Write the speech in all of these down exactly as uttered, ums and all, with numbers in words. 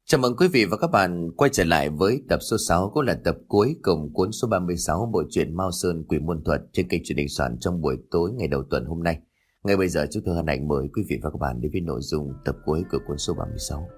Chào mừng quý vị và các bạn quay trở lại với tập số sáu, cũng là tập cuối cùng cuốn số ba mươi sáu bộ truyện Mao Sơn Quỷ Môn Thuật trên kênh truyền hình soạn trong buổi tối ngày đầu tuần hôm nay. Ngay bây giờ chúng tôi hân hạnh mời quý vị và các bạn đến với nội dung tập cuối của cuốn số ba mươi sáu.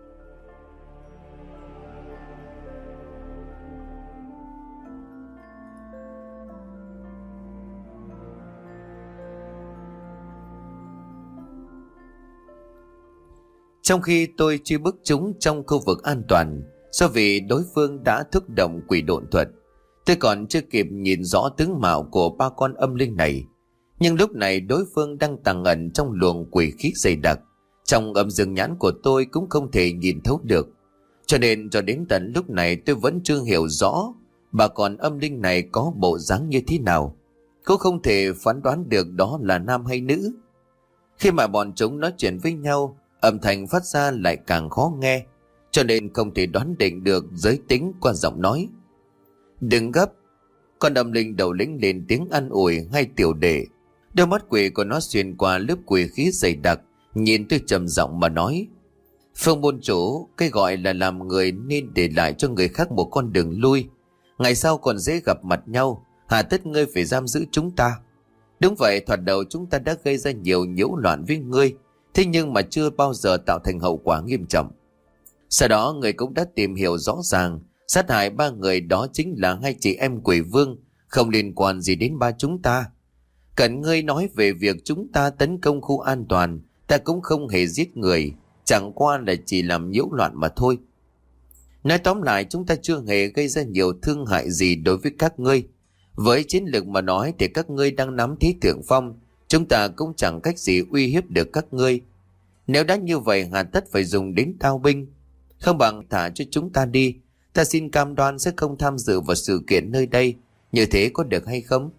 Trong khi tôi truy bức chúng trong khu vực an toàn, do vì đối phương đã thúc động quỷ độn thuật, tôi còn chưa kịp nhìn rõ tướng mạo của ba con âm linh này. Nhưng lúc này đối phương đang tàng ẩn trong luồng quỷ khí dày đặc, trong âm dương nhãn của tôi cũng không thể nhìn thấu được. Cho nên cho đến tận lúc này tôi vẫn chưa hiểu rõ ba con âm linh này có bộ dáng như thế nào, cũng không thể phán đoán được đó là nam hay nữ. Khi mà bọn chúng nói chuyện với nhau, âm thanh phát ra lại càng khó nghe, cho nên không thể đoán định được giới tính qua giọng nói. Đừng gấp, con âm linh đầu lĩnh lên tiếng an ủi hay tiểu đệ. Đôi mắt quỷ của nó xuyên qua lớp quỷ khí dày đặc, nhìn tôi trầm giọng mà nói: Phương môn chủ, cái gọi là làm người nên để lại cho người khác một con đường lui. Ngày sau còn dễ gặp mặt nhau, hà tất ngươi phải giam giữ chúng ta? Đúng vậy, thoạt đầu chúng ta đã gây ra nhiều nhiễu loạn với ngươi, thế nhưng mà chưa bao giờ tạo thành hậu quả nghiêm trọng. Sau đó người cũng đã tìm hiểu rõ ràng, sát hại ba người đó chính là hai chị em Quỷ Vương, không liên quan gì đến ba chúng ta. Cần ngươi nói về việc chúng ta tấn công khu an toàn, ta cũng không hề giết người, chẳng qua là chỉ làm nhiễu loạn mà thôi. Nói tóm lại, chúng ta chưa hề gây ra nhiều thương hại gì đối với các ngươi. Với chiến lược mà nói thì các ngươi đang nắm thế thượng phong, chúng ta cũng chẳng cách gì uy hiếp được các ngươi. Nếu đã như vậy hà tất phải dùng đến tao binh, không bằng thả cho chúng ta đi. Ta xin cam đoan sẽ không tham dự vào sự kiện nơi đây. Như thế có được hay không?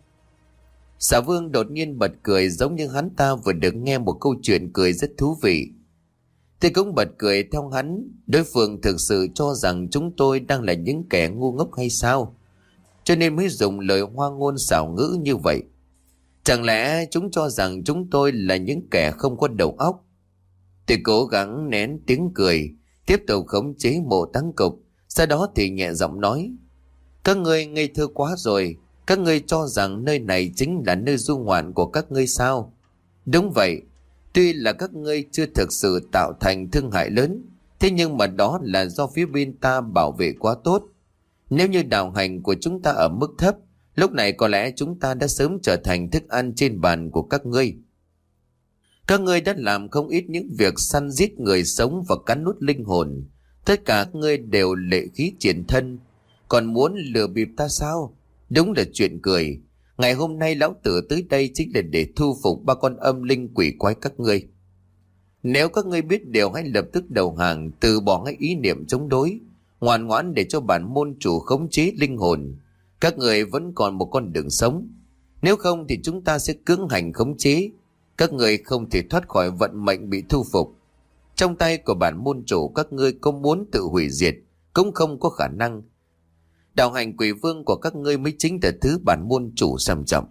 Xà Vương đột nhiên bật cười, giống như hắn ta vừa được nghe một câu chuyện cười rất thú vị. Tôi cũng bật cười theo hắn. Đối phương thực sự cho rằng chúng tôi đang là những kẻ ngu ngốc hay sao, cho nên mới dùng lời hoa ngôn xảo ngữ như vậy. Chẳng lẽ chúng cho rằng chúng tôi là những kẻ không có đầu óc? Tôi cố gắng nén tiếng cười, tiếp tục khống chế mộ táng cục, sau đó thì nhẹ giọng nói: Các ngươi ngây thơ quá rồi, các ngươi cho rằng nơi này chính là nơi du ngoạn của các ngươi sao? Đúng vậy, tuy là các ngươi chưa thực sự tạo thành thương hại lớn, thế nhưng mà đó là do phía bên ta bảo vệ quá tốt. Nếu như đạo hành của chúng ta ở mức thấp, lúc này có lẽ chúng ta đã sớm trở thành thức ăn trên bàn của các ngươi. Các ngươi đã làm không ít những việc săn giết người sống và cắn nuốt linh hồn. Tất cả các ngươi đều lệ khí triển thân, còn muốn lừa bịp ta sao? Đúng là chuyện cười. Ngày hôm nay lão tử tới đây chính là để thu phục ba con âm linh quỷ quái các ngươi. Nếu các ngươi biết điều, hãy lập tức đầu hàng, từ bỏ ngay ý niệm chống đối, ngoan ngoãn để cho bản môn chủ khống chế linh hồn. Các người vẫn còn một con đường sống. Nếu không thì chúng ta sẽ cưỡng hành khống chế. Các người không thể thoát khỏi vận mệnh bị thu phục. Trong tay của bản môn chủ, các ngươi có muốn tự hủy diệt cũng không có khả năng. Đạo hành Quỷ Vương của các ngươi mới chính là thứ bản môn chủ xem trọng.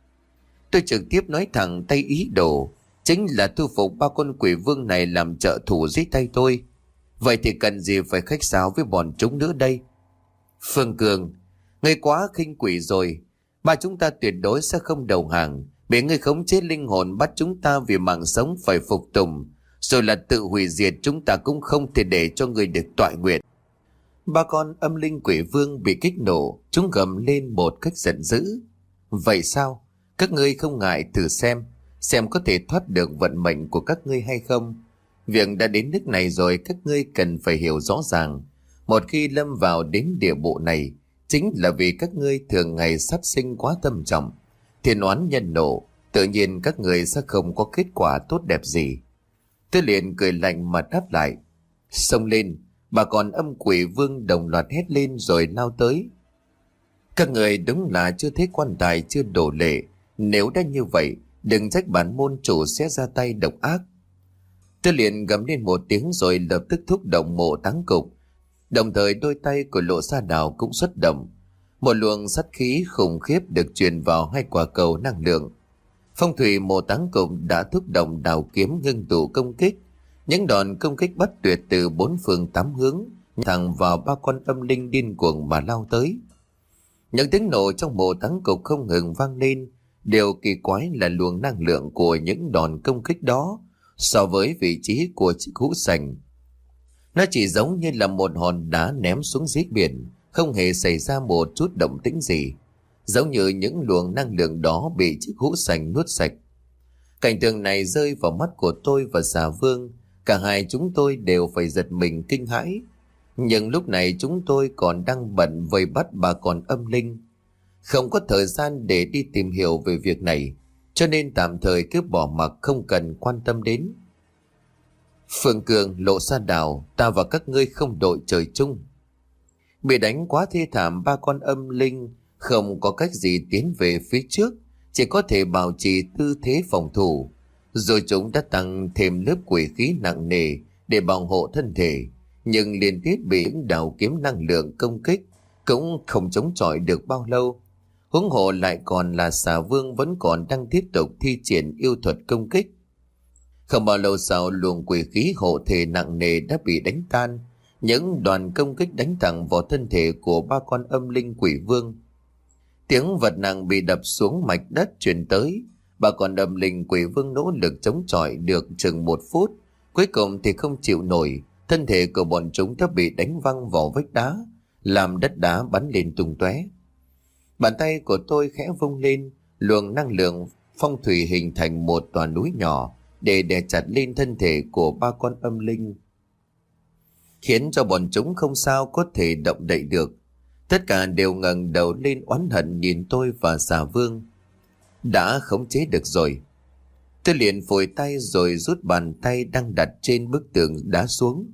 Tôi trực tiếp nói thẳng tay ý đồ, chính là thu phục ba con Quỷ Vương này làm trợ thủ dưới tay tôi. Vậy thì cần gì phải khách sáo với bọn chúng nữa đây? Phương Cường, ngươi quá khinh quỷ rồi. Ba chúng ta tuyệt đối sẽ không đầu hàng. Bị ngươi khống chế linh hồn bắt chúng ta vì mạng sống phải phục tùng, rồi là tự hủy diệt chúng ta cũng không thể để cho ngươi được toại nguyện. Ba con âm linh Quỷ Vương bị kích nổ, chúng gầm lên một cách giận dữ. Vậy sao? Các ngươi không ngại thử xem, xem có thể thoát được vận mệnh của các ngươi hay không? Việc đã đến nước này rồi, các ngươi cần phải hiểu rõ ràng. Một khi lâm vào đến địa bộ này, chính là vì các ngươi thường ngày sát sinh quá tâm trọng, thiên oán nhân nộ, tự nhiên các ngươi sẽ không có kết quả tốt đẹp gì. Tôi liền cười lạnh mà đáp lại. Xông lên, bà con âm Quỷ Vương đồng loạt hét lên rồi lao tới. Các người đúng là chưa thấy quan tài chưa đổ lệ. Nếu đã như vậy, đừng trách bản môn chủ sẽ ra tay độc ác. Tôi liền gầm lên một tiếng rồi lập tức thúc động mộ táng cục. Đồng thời đôi tay của Lộ Sa Đào cũng xuất động. Một luồng sát khí khủng khiếp được truyền vào hai quả cầu năng lượng. Phong thủy mộ táng cục đã thúc động đào kiếm ngưng tụ công kích. Những đòn công kích bất tuyệt từ bốn phương tám hướng thẳng vào ba con âm linh điên cuồng mà lao tới. Những tiếng nổ trong mộ táng cục không ngừng vang lên. Điều kỳ quái là luồng năng lượng của những đòn công kích đó so với vị trí của chiếc hũ sành, nó chỉ giống như là một hòn đá ném xuống dưới biển, không hề xảy ra một chút động tĩnh gì, giống như những luồng năng lượng đó bị chiếc hũ sành nuốt sạch. Cảnh tượng này rơi vào mắt của tôi và Xà Vương, cả hai chúng tôi đều phải giật mình kinh hãi. Nhưng lúc này chúng tôi còn đang bận vây bắt bà con âm linh, không có thời gian để đi tìm hiểu về việc này, cho nên tạm thời cứ bỏ mặc không cần quan tâm đến. Phương Cường, Lộ Sa Đào, ta và các ngươi không đội trời chung. Bị đánh quá thê thảm, ba con âm linh không có cách gì tiến về phía trước, chỉ có thể bảo trì tư thế phòng thủ. Rồi chúng đã tăng thêm lớp quỷ khí nặng nề để bảo hộ thân thể, nhưng liên tiếp bị những đạo kiếm năng lượng công kích, cũng không chống chọi được bao lâu. Huống hộ lại còn là Xà Vương vẫn còn đang tiếp tục thi triển yêu thuật công kích. Không bao lâu sau, luồng quỷ khí hộ thể nặng nề đã bị đánh tan. Những đoàn công kích đánh thẳng vào thân thể của ba con âm linh quỷ vương. Tiếng vật nặng bị đập xuống mạch đất truyền tới. Ba con âm linh quỷ vương nỗ lực chống chọi được chừng một phút. Cuối cùng thì không chịu nổi, thân thể của bọn chúng đã bị đánh văng vào vách đá, làm đất đá bắn lên tung tóe. Bàn tay của tôi khẽ vung lên, luồng năng lượng phong thủy hình thành một tòa núi nhỏ để đè chặt lên thân thể của ba con âm linh, khiến cho bọn chúng không sao có thể động đậy được. Tất cả đều ngẩng đầu lên oán hận nhìn tôi và Xà Vương. Đã khống chế được rồi. Tôi liền phủi tay rồi rút bàn tay đang đặt trên bức tường đá xuống.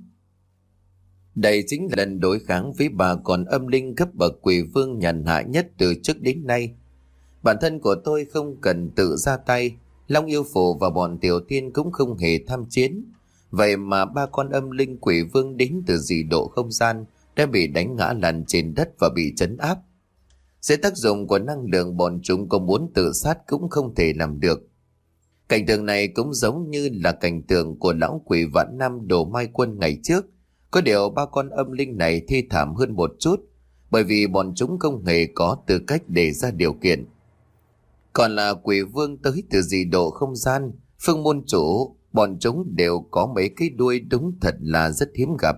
Đây chính là lần đối kháng với bà con âm linh cấp bậc quỷ vương nhàn hạ nhất từ trước đến nay. Bản thân của tôi không cần tự ra tay, Long Yêu Phù và bọn tiểu tiên cũng không hề tham chiến. Vậy mà ba con âm linh quỷ vương đến từ dị độ không gian đã bị đánh ngã lăn trên đất và bị trấn áp. Dưới tác dụng của năng lượng, bọn chúng có muốn tự sát cũng không thể làm được. Cảnh tượng này cũng giống như là cảnh tượng của lão quỷ Vạn Năm Đồ Mai Quân ngày trước. Có điều ba con âm linh này thê thảm hơn một chút, bởi vì bọn chúng không hề có tư cách để ra điều kiện. Còn là quỷ vương tới từ dị độ không gian, Phương môn chủ, bọn chúng đều có mấy cái đuôi đúng thật là rất hiếm gặp.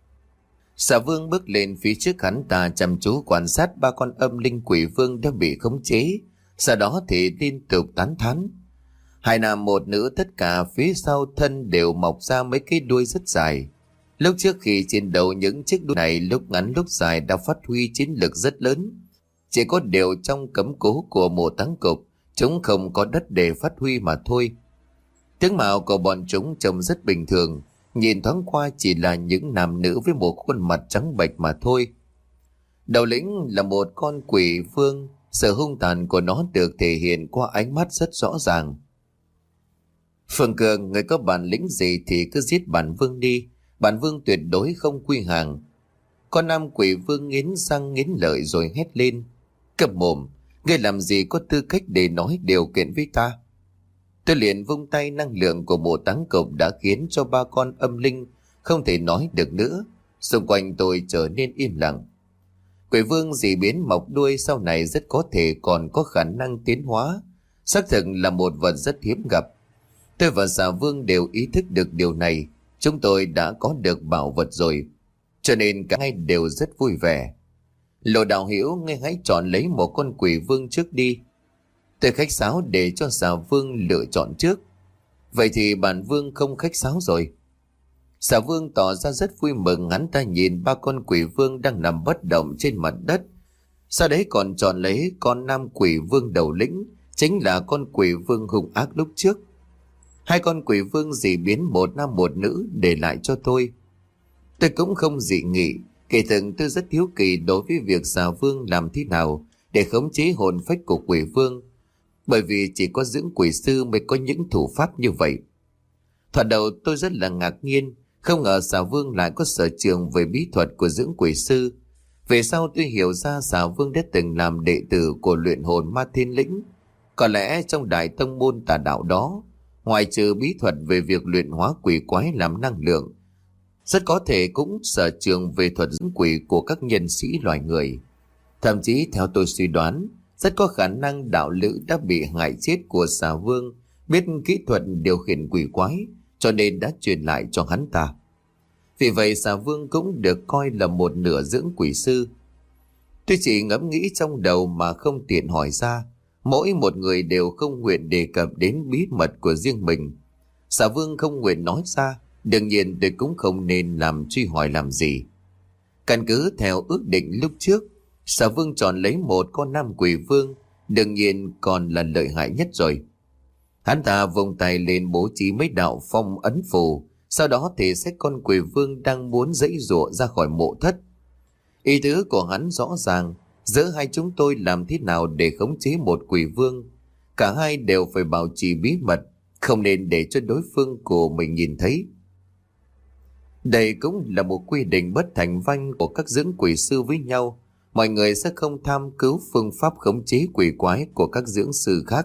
Xà Vương bước lên phía trước hắn ta, chăm chú quan sát ba con âm linh quỷ vương đã bị khống chế, sau đó thì liên tục tán thán. Hai nam một nữ, tất cả phía sau thân đều mọc ra mấy cái đuôi rất dài. Lúc trước khi chiến đấu, những chiếc đuôi này lúc ngắn lúc dài đã phát huy chiến lực rất lớn. Chỉ có điều trong cấm cố của mộ táng cục, chúng không có đất để phát huy mà thôi. Tướng mạo của bọn chúng trông rất bình thường, nhìn thoáng qua chỉ là những nam nữ với một khuôn mặt trắng bệch mà thôi. Đầu lĩnh là một con quỷ vương, sự hung tàn của nó được thể hiện qua ánh mắt rất rõ ràng. Phương Cường, người có bản lĩnh gì thì cứ giết bản vương đi, bản vương tuyệt đối không quy hàng. Con nam quỷ vương nghiến răng nghiến lợi rồi hét lên. Câm mồm, ngươi làm gì có tư cách để nói điều kiện với ta? Tôi liền vung tay, năng lượng của mộ táng cục đã khiến cho ba con âm linh không thể nói được nữa. Xung quanh tôi trở nên im lặng. Quỷ vương dị biến mọc đuôi sau này rất có thể còn có khả năng tiến hóa, xác thực là một vật rất hiếm gặp. Tôi và Xà Vương đều ý thức được điều này. Chúng tôi đã có được bảo vật rồi, cho nên cả hai đều rất vui vẻ. Lộ đạo hữu, ngươi hãy chọn lấy một con quỷ vương trước đi. Tôi khách sáo để cho Xà Vương lựa chọn trước. Vậy thì bản vương không khách sáo rồi. Xà Vương tỏ ra rất vui mừng, hắn ta nhìn ba con quỷ vương đang nằm bất động trên mặt đất. Sau đấy còn chọn lấy con nam quỷ vương đầu lĩnh, chính là con quỷ vương hung ác lúc trước. Hai con quỷ vương dị biến một nam một nữ để lại cho tôi. Tôi cũng không dị nghị, kể thực tôi rất hiếu kỳ đối với việc Xà Vương làm thế nào để khống chế hồn phách của quỷ vương, bởi vì chỉ có dưỡng quỷ sư mới có những thủ pháp như vậy. Thoạt đầu tôi rất là ngạc nhiên, không ngờ Xà Vương lại có sở trường về bí thuật của dưỡng quỷ sư. Về sau tôi hiểu ra Xà Vương đã từng làm đệ tử của luyện hồn ma thiên lĩnh. Có lẽ trong đại tông môn tà đạo đó, ngoài trừ bí thuật về việc luyện hóa quỷ quái làm năng lượng, rất có thể cũng sở trường về thuật dưỡng quỷ của các nhân sĩ loài người. Thậm chí theo tôi suy đoán, rất có khả năng đạo lữ đã bị hại chết của xà vương biết kỹ thuật điều khiển quỷ quái, cho nên đã truyền lại cho hắn ta. Vì vậy xà vương cũng được coi là một nửa dưỡng quỷ sư. Tôi chỉ ngẫm nghĩ trong đầu mà không tiện hỏi ra. Mỗi một người đều không nguyện đề cập đến bí mật của riêng mình. Xà vương không nguyện nói ra, đương nhiên tôi cũng không nên làm truy hỏi làm gì. Căn cứ theo ước định lúc trước, xà vương chọn lấy một con nam quỷ vương, đương nhiên còn là lợi hại nhất rồi. Hắn ta vung tay lên bố trí mấy đạo phong ấn phù, sau đó thì xách con quỷ vương đang muốn giãy giụa ra khỏi mộ thất. Ý tứ của hắn rõ ràng, giữa hai chúng tôi làm thế nào để khống chế một quỷ vương. Cả hai đều phải bảo trì bí mật, không nên để cho đối phương của mình nhìn thấy. Đây cũng là một quy định bất thành văn của các dưỡng quỷ sư với nhau. Mọi người sẽ không tham cứu phương pháp khống chế quỷ quái của các dưỡng sư khác.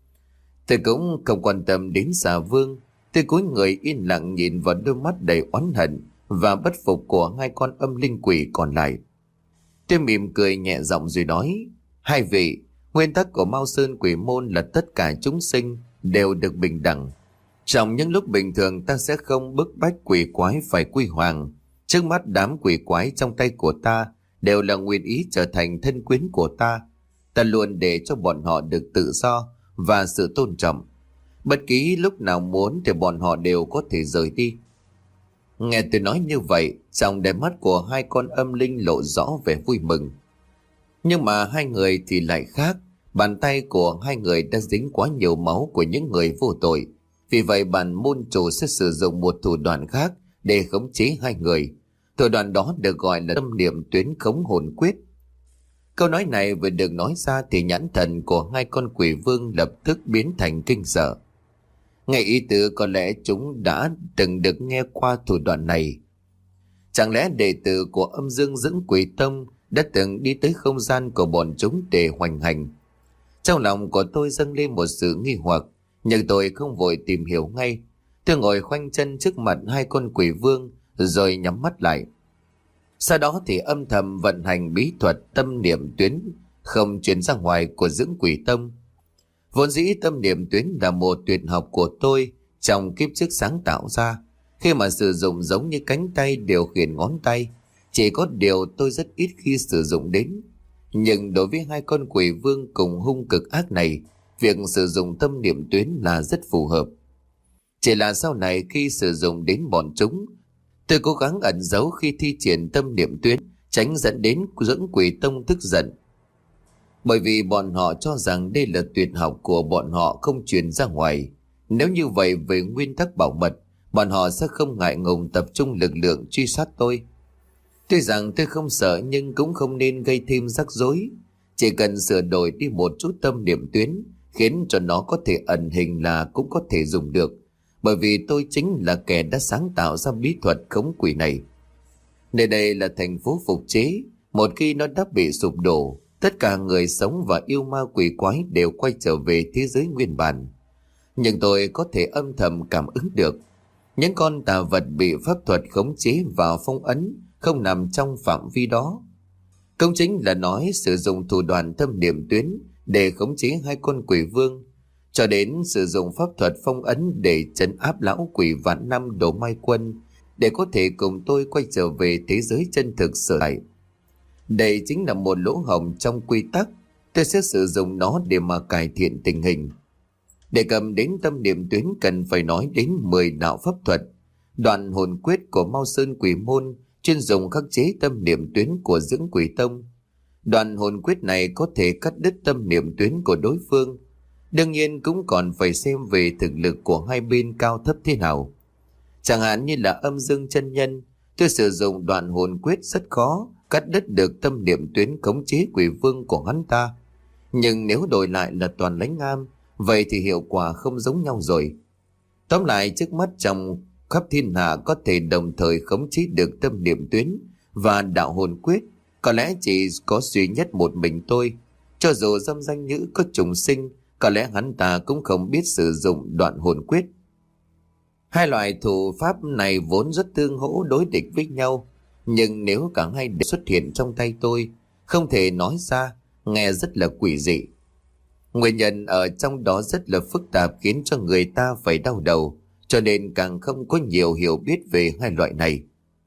Tôi cũng không quan tâm đến xà vương. Tôi cúi người yên lặng nhìn vào đôi mắt đầy oán hận và bất phục của hai con âm linh quỷ còn lại. Tôi mỉm cười nhẹ giọng rồi nói: hai vị, nguyên tắc của Mao Sơn Quỷ Môn là tất cả chúng sinh đều được bình đẳng. Trong những lúc bình thường ta sẽ không bức bách quỷ quái phải quy hoàng. Trước mắt đám quỷ quái trong tay của ta đều là nguyện ý trở thành thân quyến của ta. Ta luôn để cho bọn họ được tự do và sự tôn trọng. Bất kỳ lúc nào muốn thì bọn họ đều có thể rời đi. Nghe tôi nói như vậy, trong đáy mắt của hai con âm linh lộ rõ vẻ vui mừng. Nhưng mà hai người thì lại khác. Bàn tay của hai người đã dính quá nhiều máu của những người vô tội. Vì vậy bản môn chủ sẽ sử dụng một thủ đoạn khác để khống chế hai người. Thủ đoạn đó được gọi là tâm niệm tuyến khống hồn quyết. Câu nói này vừa được nói ra thì nhãn thần của hai con quỷ vương lập tức biến thành kinh sợ. Nghe ý tứ có lẽ chúng đã từng được nghe qua thủ đoạn này. Chẳng lẽ đệ tử của âm dương dưỡng quỷ tông đã từng đi tới không gian của bọn chúng để hoành hành? Trong lòng của tôi dâng lên một sự nghi hoặc, nhưng tôi không vội tìm hiểu ngay. Tôi ngồi khoanh chân trước mặt hai con quỷ vương rồi nhắm mắt lại. Sau đó thì âm thầm vận hành bí thuật tâm niệm tuyến không truyền ra ngoài của dưỡng quỷ tông. Vốn dĩ tâm niệm tuyến là một tuyệt học của tôi trong kiếp trước sáng tạo ra, khi mà sử dụng giống như cánh tay điều khiển ngón tay. Chỉ có điều tôi rất ít khi sử dụng đến. Nhưng đối với hai con quỷ vương cùng hung cực ác này, việc sử dụng tâm niệm tuyến là rất phù hợp. Chỉ là sau này khi sử dụng đến bọn chúng, tôi cố gắng ẩn giấu khi thi triển tâm niệm tuyến, tránh dẫn đến dưỡng quỷ tông tức giận. Bởi vì bọn họ cho rằng đây là tuyệt học của bọn họ không truyền ra ngoài. Nếu như vậy về nguyên tắc bảo mật, bọn họ sẽ không ngại ngùng tập trung lực lượng truy sát tôi. Tuy rằng tôi không sợ nhưng cũng không nên gây thêm rắc rối. Chỉ cần sửa đổi đi một chút tâm niệm tuyến, khiến cho nó có thể ẩn hình là cũng có thể dùng được. Bởi vì tôi chính là kẻ đã sáng tạo ra bí thuật khống quỷ này. Nơi đây là thành phố phục chế. Một khi nó đã bị sụp đổ, tất cả người sống và yêu ma quỷ quái đều quay trở về thế giới nguyên bản. Nhưng tôi có thể âm thầm cảm ứng được. Những con tà vật bị pháp thuật khống chế và phong ấn không nằm trong phạm vi đó. Công chính là nói sử dụng thủ đoạn tâm niệm tuyến để khống chế hai con quỷ vương, cho đến sử dụng pháp thuật phong ấn để trấn áp lão quỷ vạn năm đổ mai quân, để có thể cùng tôi quay trở về thế giới chân thực sở tại. Đây chính là một lỗ hổng trong quy tắc. Tôi sẽ sử dụng nó để mà cải thiện tình hình. Để cầm đến tâm niệm tuyến cần phải nói đến mười đạo pháp thuật. Đoạn hồn quyết của Mao Sơn Quỷ Môn chuyên dùng khắc chế tâm niệm tuyến của dưỡng quỷ tông. Đoạn hồn quyết này có thể cắt đứt tâm niệm tuyến của đối phương. Đương nhiên cũng còn phải xem về thực lực của hai bên cao thấp thế nào. Chẳng hạn như là âm dương chân nhân, tôi sử dụng đoạn hồn quyết rất khó cắt đứt được tâm niệm tuyến khống chế quỷ vương của hắn ta. Nhưng nếu đổi lại là Toàn Lãnh Am, vậy thì hiệu quả không giống nhau rồi. Tóm lại, trước mắt trong khắp thiên hạ có thể đồng thời khống chế được tâm niệm tuyến và đạo hồn quyết, có lẽ chỉ có duy nhất một mình tôi. Cho dù dâm danh nhữ có trùng sinh, có lẽ hắn ta cũng không biết sử dụng đoạn hồn quyết. Hai loại thủ pháp này vốn rất tương hỗ đối địch với nhau, nhưng nếu cả hai đều xuất hiện trong tay tôi, không thể nói ra, nghe rất là quỷ dị. Nguyên nhân ở trong đó rất là phức tạp khiến cho người ta phải đau đầu, cho nên càng không có nhiều hiểu biết về hai loại này.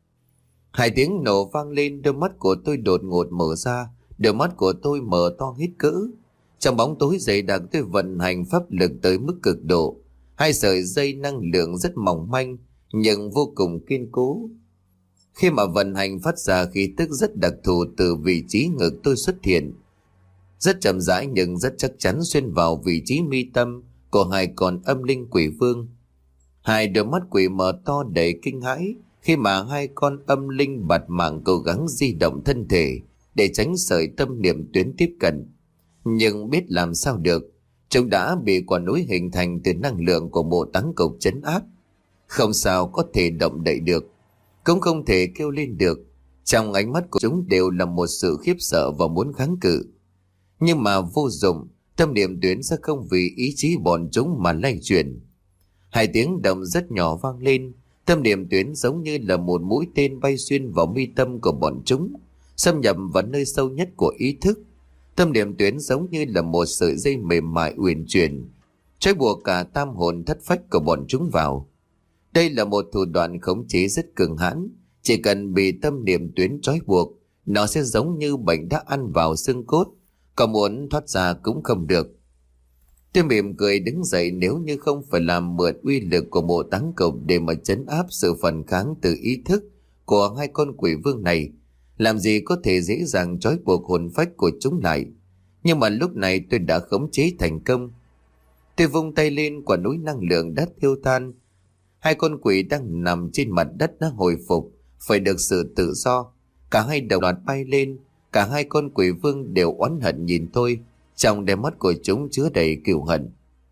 Hai tiếng nổ vang lên, đôi mắt của tôi đột ngột mở ra, đôi mắt của tôi mở to hết cỡ. Trong bóng tối dày đặc tôi vận hành pháp lực tới mức cực độ. Hai sợi dây năng lượng rất mỏng manh nhưng vô cùng kiên cố. Khi mà vận hành phát ra khí tức rất đặc thù từ vị trí ngực tôi xuất hiện. Rất chậm rãi nhưng rất chắc chắn xuyên vào vị trí mi tâm của hai con âm linh quỷ vương. Hai đôi mắt quỷ mở to đầy kinh hãi khi mà hai con âm linh bạt mạng cố gắng di động thân thể để tránh sợi tâm niệm tuyến tiếp cận. Nhưng biết làm sao được, chúng đã bị quả núi hình thành từ năng lượng của bộ táng cục trấn áp. Không sao có thể động đậy được, cũng không thể kêu lên được. Trong ánh mắt của chúng đều là một sự khiếp sợ và muốn kháng cự. Nhưng mà vô dụng, tâm niệm tuyến sẽ không vì ý chí bọn chúng mà lay chuyển. Hai tiếng động rất nhỏ vang lên, tâm niệm tuyến giống như là một mũi tên bay xuyên vào mi tâm của bọn chúng, xâm nhập vào nơi sâu nhất của ý thức. Tâm niệm tuyến giống như là một sợi dây mềm mại uyển chuyển, trói buộc cả tam hồn thất phách của bọn chúng vào. Đây là một thủ đoạn khống chế rất cường hãn, chỉ cần bị tâm niệm tuyến trói buộc, nó sẽ giống như bệnh đã ăn vào xương cốt, có muốn thoát ra cũng không được. Tôi mỉm cười đứng dậy, nếu như không phải làm mượn uy lực của bộ táng cục để mà trấn áp sự phản kháng từ ý thức của hai con quỷ vương này, làm gì có thể dễ dàng trói buộc hồn phách của chúng lại. Nhưng mà lúc này tôi đã khống chế thành công. Tôi vung tay lên, quả núi năng lượng đã tiêu tan. Hai con quỷ đang nằm trên mặt đất đã hồi phục, phải được sự tự do. Cả hai đồng loạt bay lên, cả hai con quỷ vương đều oán hận nhìn tôi, trong đôi mắt của chúng chứa đầy cừu hận.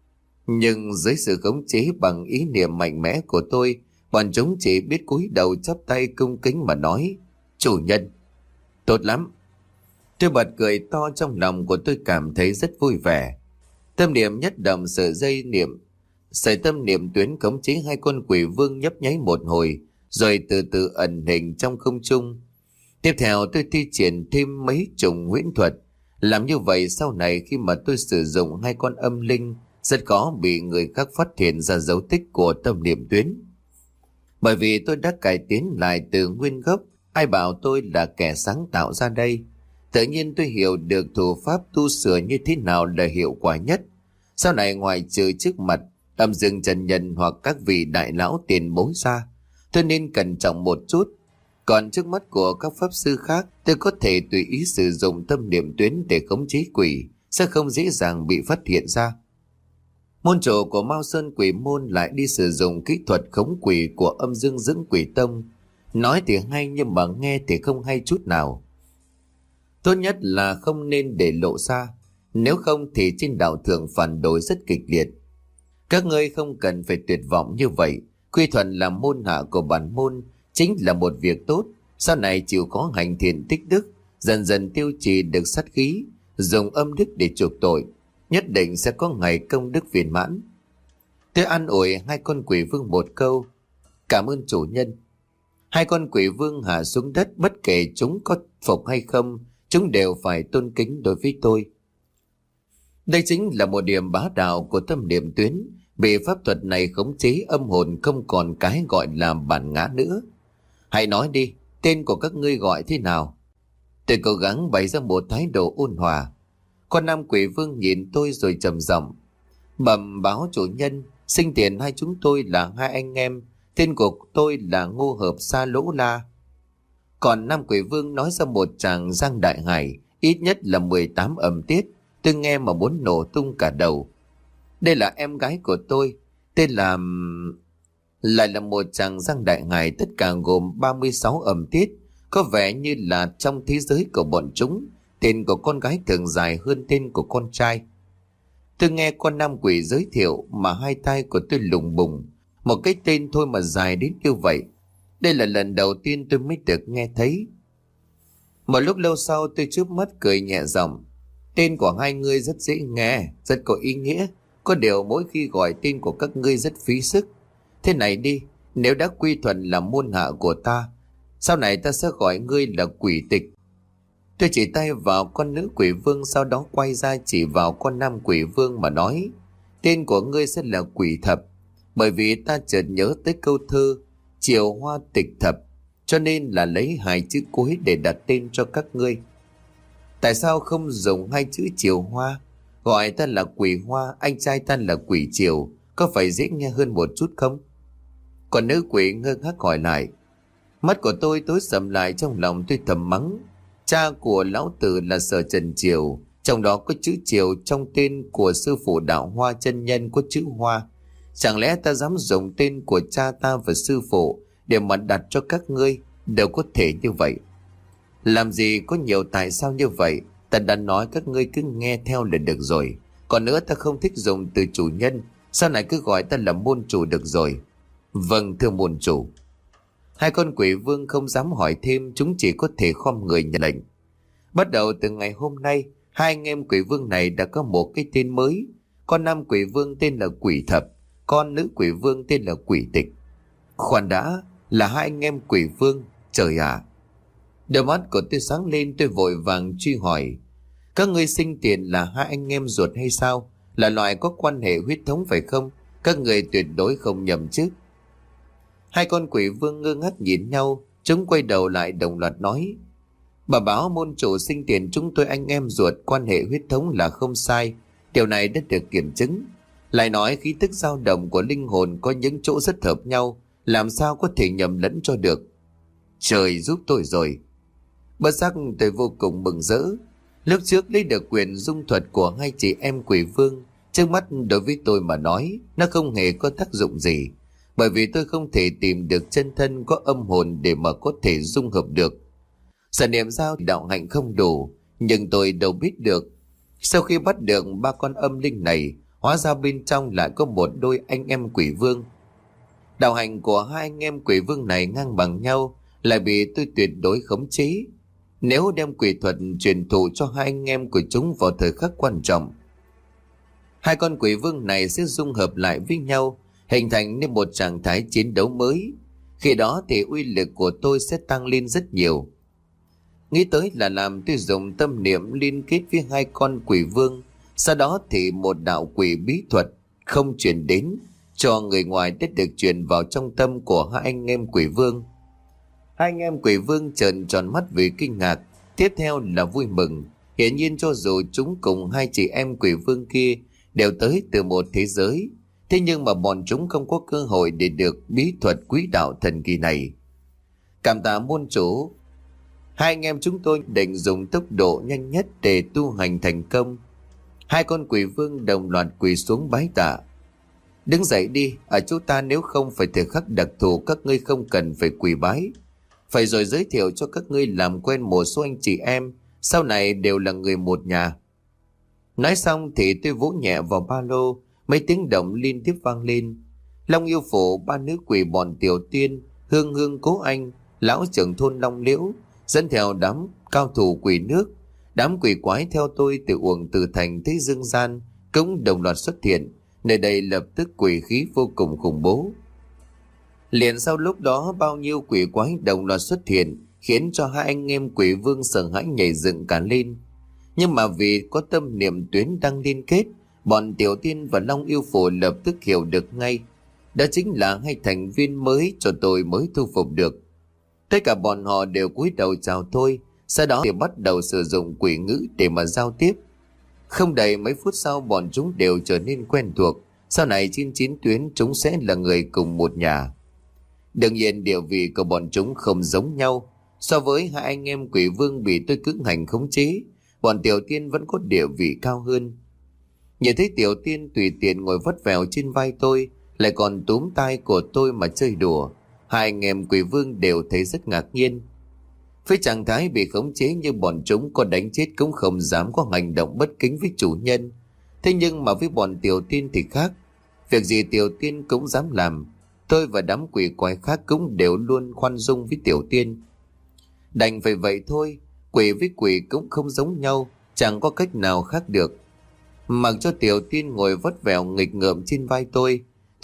Nhưng dưới sự khống chế bằng ý niệm mạnh mẽ của tôi, bọn chúng chỉ biết cúi đầu chắp tay cung kính mà nói: "Chủ nhân." Tốt lắm. Tôi bật cười to, trong lòng của tôi cảm thấy rất vui vẻ. Tâm niệm nhất động, sợi dây niệm, sợi tâm niệm tuyến khống chế hai con quỷ vương nhấp nháy một hồi, rồi từ từ ẩn hình trong không trung. Tiếp theo tôi thi triển thêm mấy chủng huyễn thuật. Làm như vậy sau này khi mà tôi sử dụng hai con âm linh, rất khó bị người khác phát hiện ra dấu tích của tâm niệm tuyến. Bởi vì tôi đã cải tiến lại từ nguyên gốc, ai bảo tôi là kẻ sáng tạo ra đây. Tự nhiên tôi hiểu được thủ pháp tu sửa như thế nào là hiệu quả nhất. Sau này ngoài trừ trước mặt âm dương chân nhân hoặc các vị đại lão tiền bối ra, tôi nên cẩn trọng một chút. Còn trước mắt của các pháp sư khác, tôi có thể tùy ý sử dụng tâm niệm tuyến để khống chế quỷ, sẽ không dễ dàng bị phát hiện ra. Môn chủ của Mao Sơn Quỷ Môn lại đi sử dụng kỹ thuật khống quỷ của âm dương dưỡng quỷ tông. Nói thì hay nhưng mà nghe thì không hay chút nào. Tốt nhất là không nên để lộ ra, nếu không thì trên đạo thượng phản đối rất kịch liệt. Các ngươi không cần phải tuyệt vọng như vậy. Quy thuận là môn hạ của bản môn chính là một việc tốt. Sau này chịu khó hành thiện tích đức, dần dần tiêu trì được sát khí, dùng âm đức để chuộc tội, nhất định sẽ có ngày công đức viên mãn. Tôi an ủi hai con quỷ vương một câu: "Cảm ơn chủ nhân." Hai con quỷ vương hạ xuống đất, bất kể chúng có phục hay không, chúng đều phải tôn kính đối với tôi. Đây chính là một điểm bá đạo của tâm niệm tuyến. Bị pháp thuật này khống chế, âm hồn không còn cái gọi là bản ngã nữa. Hãy nói đi, tên của các ngươi gọi thế nào? Tôi cố gắng bày ra một thái độ ôn hòa. Con nam quỷ vương nhìn tôi rồi trầm giọng: "Bẩm báo chủ nhân, sinh tiền hai chúng tôi là hai anh em, tên của tôi là Ngô Hợp Sa Lỗ La." Còn nam quỷ vương nói ra một tràng giang đại hải, ít nhất là mười tám âm tiết, tôi nghe mà muốn nổ tung cả đầu. Đây là em gái của tôi, tên là... Lại là một tràng giang đại hải, tất cả gồm ba mươi sáu âm tiết. Có vẻ như là trong thế giới của bọn chúng, tên của con gái thường dài hơn tên của con trai. Tôi nghe con nam quỷ giới thiệu mà hai tai của tôi lùng bùng. Một cái tên thôi mà dài đến như vậy. Đây là lần đầu tiên tôi mới được nghe thấy. Một lúc lâu sau tôi chớp mắt cười nhẹ giọng: "Tên của hai ngươi rất dễ nghe, rất có ý nghĩa. Có điều mỗi khi gọi tên của các ngươi rất phí sức. Thế này đi, nếu đã quy thuận là môn hạ của ta, sau này ta sẽ gọi ngươi là quỷ tịch. Tôi chỉ tay vào con nữ quỷ vương, sau đó quay ra chỉ vào con nam quỷ vương mà nói, tên của ngươi sẽ là quỷ thập, bởi vì ta chợt nhớ tới câu thơ chiều hoa tịch thập, cho nên là lấy hai chữ cuối để đặt tên cho các ngươi. Tại sao không dùng hai chữ chiều hoa? Gọi ta là quỷ hoa, anh trai ta là quỷ chiều, có phải dễ nghe hơn một chút không? Còn nữ quỷ ngơ ngác hỏi lại. Mắt của tôi tối sầm lại, trong lòng tôi thầm mắng. Cha của lão tử là Sở Trần Triều, trong đó có chữ Triều, trong tên của sư phụ Đạo Hoa chân nhân có chữ Hoa. Chẳng lẽ ta dám dùng tên của cha ta và sư phụ để mà đặt cho các ngươi? Đâu có thể như vậy. Làm gì có nhiều tại sao như vậy? Ta đã nói các ngươi cứ nghe theo là được rồi. Còn nữa, ta không thích dùng từ chủ nhân, sau này cứ gọi ta là môn chủ được rồi. Vâng, thưa môn chủ. Hai con quỷ vương không dám hỏi thêm, chúng chỉ có thể khom người nhận lệnh. Bắt đầu từ ngày hôm nay, hai anh em quỷ vương này đã có một cái tên mới. Con nam quỷ vương tên là Quỷ Thập, con nữ quỷ vương tên là Quỷ Tịch. Khoan đã, là hai anh em quỷ vương, trời ạ! À. Đôi mắt của tôi sáng lên, tôi vội vàng truy hỏi. Các ngươi sinh tiền là hai anh em ruột hay sao? Là loại có quan hệ huyết thống phải không? Các người tuyệt đối không nhầm chứ? Hai con quỷ vương ngơ ngác nhìn nhau, chúng quay đầu lại đồng loạt nói. Bà báo môn chủ sinh tiền chúng tôi anh em ruột, quan hệ huyết thống là không sai. Điều này đã được kiểm chứng. Lại nói khí tức dao động của linh hồn có những chỗ rất hợp nhau, làm sao có thể nhầm lẫn cho được. Trời giúp tôi rồi. Bất giác tôi vô cùng mừng rỡ. Lúc trước lấy được quyền dung thuật của hai chị em quỷ vương, trước mắt đối với tôi mà nói, nó không hề có tác dụng gì. Bởi vì tôi không thể tìm được chân thân có âm hồn để mà có thể dung hợp được. Sở niệm giao đạo hạnh không đủ, nhưng tôi đâu biết được. Sau khi bắt được ba con âm linh này, hóa ra bên trong lại có một đôi anh em quỷ vương. Đạo hạnh của hai anh em quỷ vương này ngang bằng nhau, lại bị tôi tuyệt đối khống chế. Nếu đem quỷ thuật truyền thụ cho hai anh em của chúng vào thời khắc quan trọng, hai con quỷ vương này sẽ dung hợp lại với nhau, hình thành nên một trạng thái chiến đấu mới. Khi đó thì uy lực của tôi sẽ tăng lên rất nhiều. Nghĩ tới là làm tôi dùng tâm niệm liên kết với hai con quỷ vương. Sau đó thì một đạo quỷ bí thuật không truyền đến cho người ngoài đã được truyền vào trong tâm của hai anh em quỷ vương. Hai anh em quỷ vương trợn tròn mắt vì kinh ngạc, tiếp theo là vui mừng. Hiển nhiên cho dù chúng cùng hai chị em quỷ vương kia đều tới từ một thế giới, thế nhưng mà bọn chúng không có cơ hội để được bí thuật quý đạo thần kỳ này. Cảm tạ môn chủ. Hai anh em chúng tôi định dùng tốc độ nhanh nhất để tu hành thành công. Hai con quỷ vương đồng loạt quỳ xuống bái tạ. Đứng dậy đi, ở chỗ ta nếu không phải thời khắc đặc thù các ngươi không cần phải quỳ bái. Phải rồi giới thiệu cho các ngươi làm quen một số anh chị em, sau này đều là người một nhà. Nói xong thì tôi vỗ nhẹ vào ba lô, mấy tiếng động liên tiếp vang lên. Long Yêu Phổ, ba nữ quỷ bọn Tiểu Tiên, Hương Hương Cố Anh, lão trưởng thôn Long Liễu dẫn theo đám cao thủ quỷ nước. Đám quỷ quái theo tôi từ uổng từ thành tới dương gian cũng đồng loạt xuất hiện. Nơi đây lập tức quỷ khí vô cùng khủng bố. Liền sau lúc đó bao nhiêu quỷ quái đồng loạt xuất hiện, khiến cho hai anh em quỷ vương sợ hãi nhảy dựng cả lên. Nhưng mà vì có tâm niệm tuyến đang liên kết, bọn Tiểu Tiên và Long Yêu Phổ lập tức hiểu được ngay. Đó chính là hai thành viên mới cho tôi mới thu phục được. Tất cả bọn họ đều cúi đầu chào tôi, sau đó thì bắt đầu sử dụng quỷ ngữ để mà giao tiếp. Không đầy mấy phút sau bọn chúng đều trở nên quen thuộc. Sau này trên chín tuyến chúng sẽ là người cùng một nhà. Đương nhiên địa vị của bọn chúng không giống nhau. So với hai anh em quỷ vương bị tôi cưỡng hành khống chế, bọn Tiểu Tiên vẫn có địa vị cao hơn. Nhìn thấy Tiểu Tiên tùy tiện ngồi vắt vẻo trên vai tôi, lại còn túm tay của tôi mà chơi đùa, hai anh em quỷ vương đều thấy rất ngạc nhiên. Với trạng thái bị khống chế như bọn chúng, có đánh chết cũng không dám có hành động bất kính với chủ nhân. Thế nhưng mà với bọn Tiểu Tiên thì khác. Việc gì Tiểu Tiên cũng dám làm. Tôi và đám quỷ quái khác cũng đều luôn khoan dung với Tiểu Tiên. Đành phải vậy thôi, quỷ với quỷ cũng không giống nhau, chẳng có cách nào khác được. Mặc cho Tiểu Tiên ngồi vắt vẻo nghịch ngợm trên vai tôi,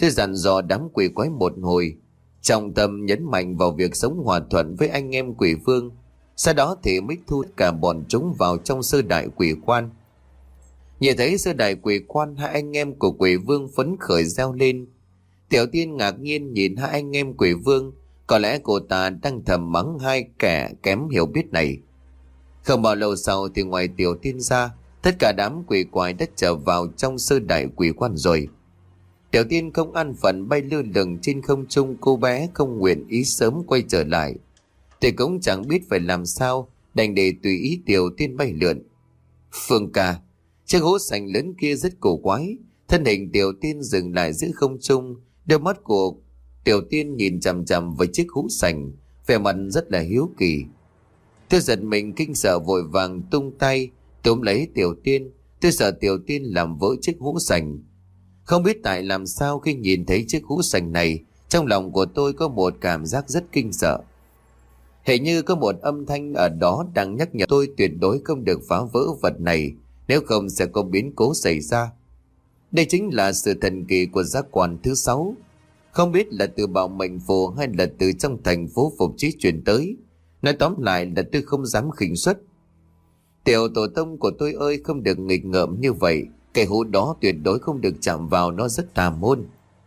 Tôi dặn dò đám quỷ quái một hồi, trọng tâm nhấn mạnh vào việc sống hòa thuận với anh em quỷ vương. Sau đó thì mới thu cả bọn chúng vào trong sơ đại quỷ quan. Nhìn thấy sơ đại quỷ quan, hai anh em của quỷ vương phấn khởi reo lên. Tiểu Tiên ngạc nhiên nhìn hai anh em quỷ vương, có lẽ cô ta đang thầm mắng hai kẻ kém hiểu biết này. Không bao lâu sau thì ngoài Tiểu Tiên ra, tất cả đám quỷ quái đã trở vào trong sơ đại quỷ quan rồi. Tiểu Tiên không an phận bay lơ lửng trên không trung, cô bé không nguyện ý sớm quay trở lại. Thì cũng chẳng biết phải làm sao, đành để tùy ý Tiểu Tiên bay lượn. Phương ca, chiếc hố sành lớn kia rất cổ quái. Thân hình Tiểu Tiên dừng lại giữa không trung, đôi mắt của Tiểu Tiên nhìn chằm chằm vào chiếc hũ sành, vẻ mặt rất là hiếu kỳ. Tôi giật mình kinh sợ vội vàng tung tay túm lấy Tiểu Tiên. Tôi sợ Tiểu Tiên làm vỡ chiếc hũ sành. Không biết tại làm sao khi nhìn thấy chiếc hũ sành này, trong lòng của tôi có một cảm giác rất kinh sợ. Hình như có một âm thanh ở đó đang nhắc nhở tôi tuyệt đối không được phá vỡ vật này, nếu không sẽ có biến cố xảy ra. Đây chính là sự thần kỳ của giác quan thứ sáu. Không biết là từ bảo mệnh phù hay là từ trong thành phố Phục Trí truyền tới. Nói tóm lại là tôi không dám khinh suất. Tiểu tổ tông của tôi ơi, không được nghịch ngợm như vậy. Cái hũ đó tuyệt đối không được chạm vào, nó rất tà môn.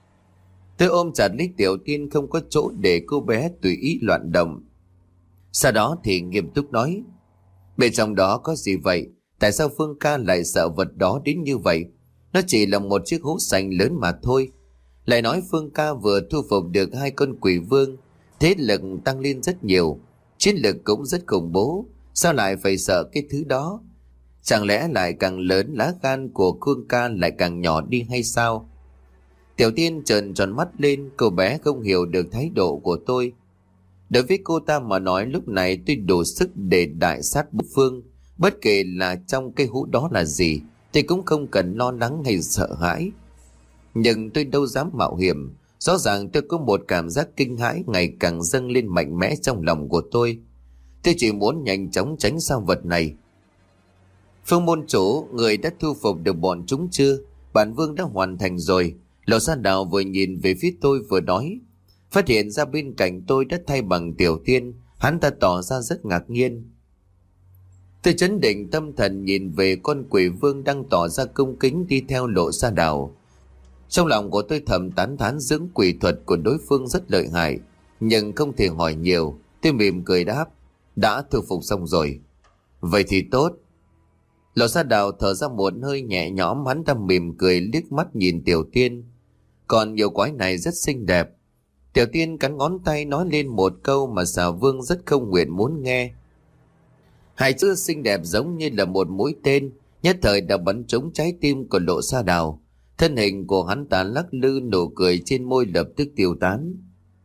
Tôi ôm chặt lấy Tiểu Tiên, không có chỗ để cô bé tùy ý loạn động. Sau đó thì nghiêm túc nói: bên trong đó có gì vậy? Tại sao Phương ca lại sợ vật đó đến như vậy? Nó chỉ là một chiếc hũ sành lớn mà thôi. Lại nói Phương ca vừa thu phục được hai con quỷ vương, thế lực tăng lên rất nhiều, chiến lực cũng rất khủng bố. Sao lại phải sợ cái thứ đó? Chẳng lẽ lại càng lớn lá gan của Phương ca lại càng nhỏ đi hay sao? Tiểu Tiên trợn tròn mắt lên, cô bé không hiểu được thái độ của tôi. Đối với cô ta mà nói, lúc này tôi đủ sức để đại sát bốn phương. Bất kể là trong cái hũ đó là gì thì cũng không cần lo lắng hay sợ hãi. Nhưng tôi đâu dám mạo hiểm. Rõ ràng tôi có một cảm giác kinh hãi ngày càng dâng lên mạnh mẽ trong lòng của tôi. Tôi chỉ muốn nhanh chóng tránh xa vật này. Phương môn chủ, người đã thu phục được bọn chúng chưa? Bản vương đã hoàn thành rồi. Lỗ Sa Đào vừa nhìn về phía tôi vừa nói. Phát hiện ra bên cạnh tôi đã thay bằng Tiểu Tiên, hắn ta tỏ ra rất ngạc nhiên. Tôi chấn định tâm thần nhìn về con quỷ vương đang tỏ ra cung kính đi theo Lỗ Sa Đào. Trong lòng của tôi thầm tán thán dưỡng quỷ thuật của đối phương rất lợi hại, nhưng không thể hỏi nhiều. Tôi mỉm cười đáp: đã thu phục xong rồi. Vậy thì tốt. Lỗ Sa Đào thở ra một hơi nhẹ nhõm, hắn ta mỉm cười liếc mắt nhìn Tiểu Tiên. Còn yêu quái này rất xinh đẹp. Tiểu Tiên cắn ngón tay nói lên một câu mà Xà Vương rất không nguyện muốn nghe. Hai chữ xinh đẹp giống như là một mũi tên, nhất thời đã bắn trúng trái tim của Lỗ Sa Đào. Thân hình của hắn ta lắc lư, nụ cười trên môi lập tức tiêu tán.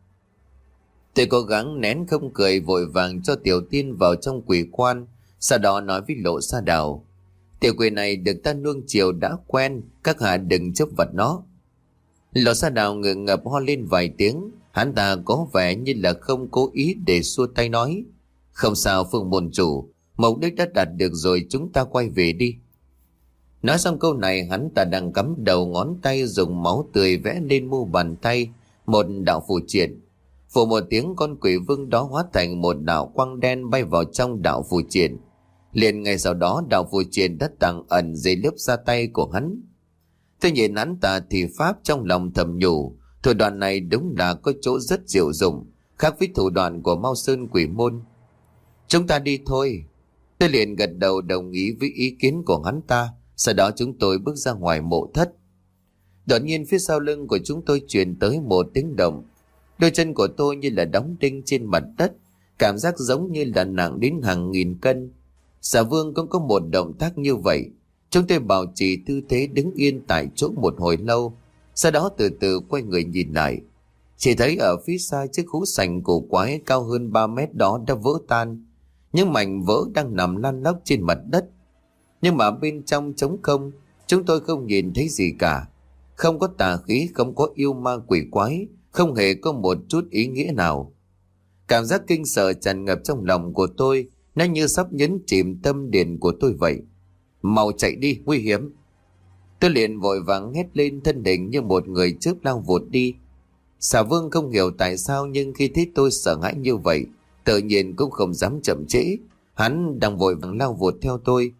Tôi cố gắng nén không cười, vội vàng cho Tiểu Tiên vào trong quỷ quan, sau đó nói với Lỗ Sa Đào: tiểu quỷ này được ta nuông chiều đã quen, các hạ đừng chấp vật nó. Lỗ Sa Đào ngượng ngập ho lên vài tiếng, hắn ta có vẻ như là không cố ý để xua tay nói: không sao Phương môn chủ, mục đích đã đạt được rồi, chúng ta quay về đi. Nói xong câu này, hắn ta đang cắm đầu ngón tay dùng máu tươi vẽ lên mu bàn tay một đạo phù triện. Phù một tiếng, con quỷ vương đó hóa thành một đạo quang đen bay vào trong đạo phù triện. Liền ngay sau đó, đạo phù triện đã tàng ẩn dưới lớp da tay của hắn. Tôi nhìn hắn ta thì pháp trong lòng thầm nhủ, thủ đoạn này đúng là có chỗ rất diệu dụng, khác với thủ đoạn của Mao Sơn Quỷ Môn. Chúng ta đi thôi. Tôi liền gật đầu đồng ý với ý kiến của hắn ta. Sau đó chúng tôi bước ra ngoài mộ thất. Đột nhiên phía sau lưng của chúng tôi truyền tới một tiếng động. Đôi chân của tôi như là đóng đinh trên mặt đất, cảm giác giống như là nặng đến hàng nghìn cân. Xà Vương cũng có một động tác như vậy. Chúng tôi bảo trì tư thế đứng yên tại chỗ một hồi lâu, sau đó từ từ quay người nhìn lại. Chỉ thấy ở phía xa chiếc hũ sành cổ quái cao hơn ba mét đó đã vỡ tan. Những mảnh vỡ đang nằm lăn lóc trên mặt đất. Nhưng mà bên trong trống không, chúng tôi không nhìn thấy gì cả. Không có tà khí, không có yêu ma quỷ quái, không hề có một chút ý nghĩa nào. Cảm giác kinh sợ tràn ngập trong lòng của tôi, nó như sắp nhấn chìm tâm điền của tôi vậy. Mau chạy đi, nguy hiểm. Tôi liền vội vàng hét lên, thân hình như một người chớp lao vụt đi. Xà Vương không hiểu tại sao, nhưng khi thấy tôi sợ hãi như vậy, tự nhiên cũng không dám chậm trễ. Hắn đang vội vàng lao vụt theo tôi.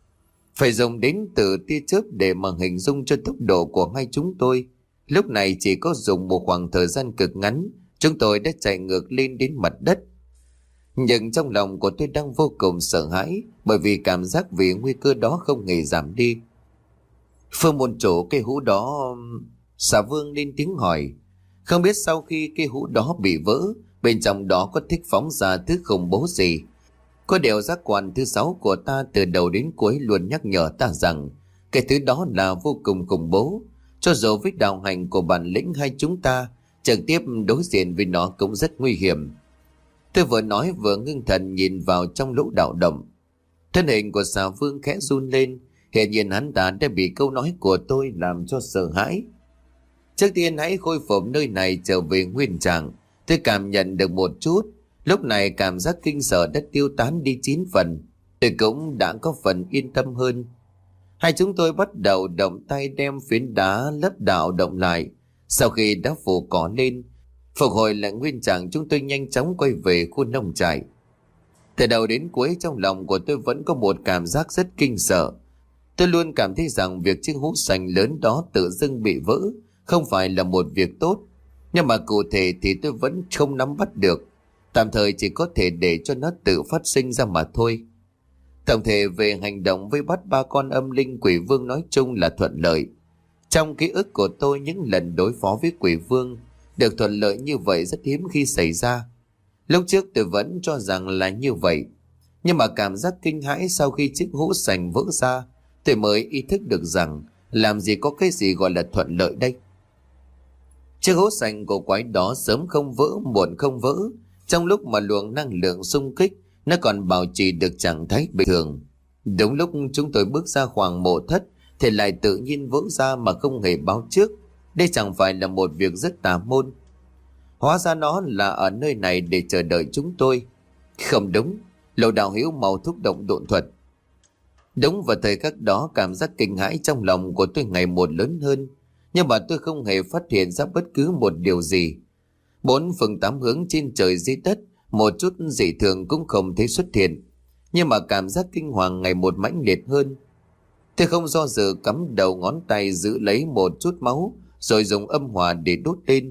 Phải dùng đến từ tia chớp để mà hình dung cho tốc độ của hai chúng tôi. Lúc này chỉ có dùng một khoảng thời gian cực ngắn, chúng tôi đã chạy ngược lên đến mặt đất. Nhưng trong lòng của tôi đang vô cùng sợ hãi, bởi vì cảm giác vì nguy cơ đó không hề giảm đi. Phương môn chủ, cây hũ đó... Xà Vương lên tiếng hỏi. Không biết sau khi cây hũ đó bị vỡ, bên trong đó có thích phóng ra thứ khủng bố gì. Có điều giác quan thứ sáu của ta từ đầu đến cuối luôn nhắc nhở ta rằng cái thứ đó là vô cùng khủng bố. Cho dù với đạo hành của bản lĩnh hay chúng ta trực tiếp đối diện với nó cũng rất nguy hiểm. Tôi vừa nói vừa ngưng thần nhìn vào trong lỗ đạo động. Thân hình của Xà Vương khẽ run lên, hiện nhiên hắn ta đã bị câu nói của tôi làm cho sợ hãi. Trước tiên hãy khôi phục nơi này trở về nguyên trạng. Tôi cảm nhận được một chút. Lúc này cảm giác kinh sợ đã tiêu tán đi chín phần. Tôi cũng đã có phần yên tâm hơn. Hai chúng tôi bắt đầu động tay đem phiến đá lấp đạo động lại. Sau khi đã phủ cỏ lên, phục hồi lại nguyên trạng, chúng tôi nhanh chóng quay về khu nông trại. Từ đầu đến cuối trong lòng của tôi vẫn có một cảm giác rất kinh sợ. Tôi luôn cảm thấy rằng việc chiếc hũ sành lớn đó tự dưng bị vỡ không phải là một việc tốt. Nhưng mà cụ thể thì tôi vẫn không nắm bắt được. Tạm thời chỉ có thể để cho nó tự phát sinh ra mà thôi. Tổng thể về hành động với bắt ba con âm linh quỷ vương nói chung là thuận lợi. Trong ký ức của tôi, những lần đối phó với quỷ vương được thuận lợi như vậy rất hiếm khi xảy ra. Lúc trước tôi vẫn cho rằng là như vậy. Nhưng mà cảm giác kinh hãi sau khi chiếc hũ sành vỡ ra, tôi mới ý thức được rằng làm gì có cái gì gọi là thuận lợi đây. Chiếc hũ sành của quái đó sớm không vỡ muộn không vỡ. Trong lúc mà luồng năng lượng xung kích, nó còn bảo trì được trạng thái bình thường. Đúng lúc chúng tôi bước ra khoảng mộ thất thì lại tự nhiên vỡ ra mà không hề báo trước. Đây chẳng phải là một việc rất tà môn. Hóa ra nó là ở nơi này để chờ đợi chúng tôi. Không đúng, Lộ Đạo Hiếu mau thúc động độn thuật. Đúng vào thời khắc đó, cảm giác kinh hãi trong lòng của tôi ngày một lớn hơn. Nhưng mà tôi không hề phát hiện ra bất cứ một điều gì. Bốn phương tám hướng trên trời dưới đất, một chút dị thường cũng không thấy xuất hiện. Nhưng mà cảm giác kinh hoàng ngày một mãnh liệt hơn. Tôi không do dự cắm đầu ngón tay giữ lấy một chút máu, rồi dùng âm hỏa để đốt lên.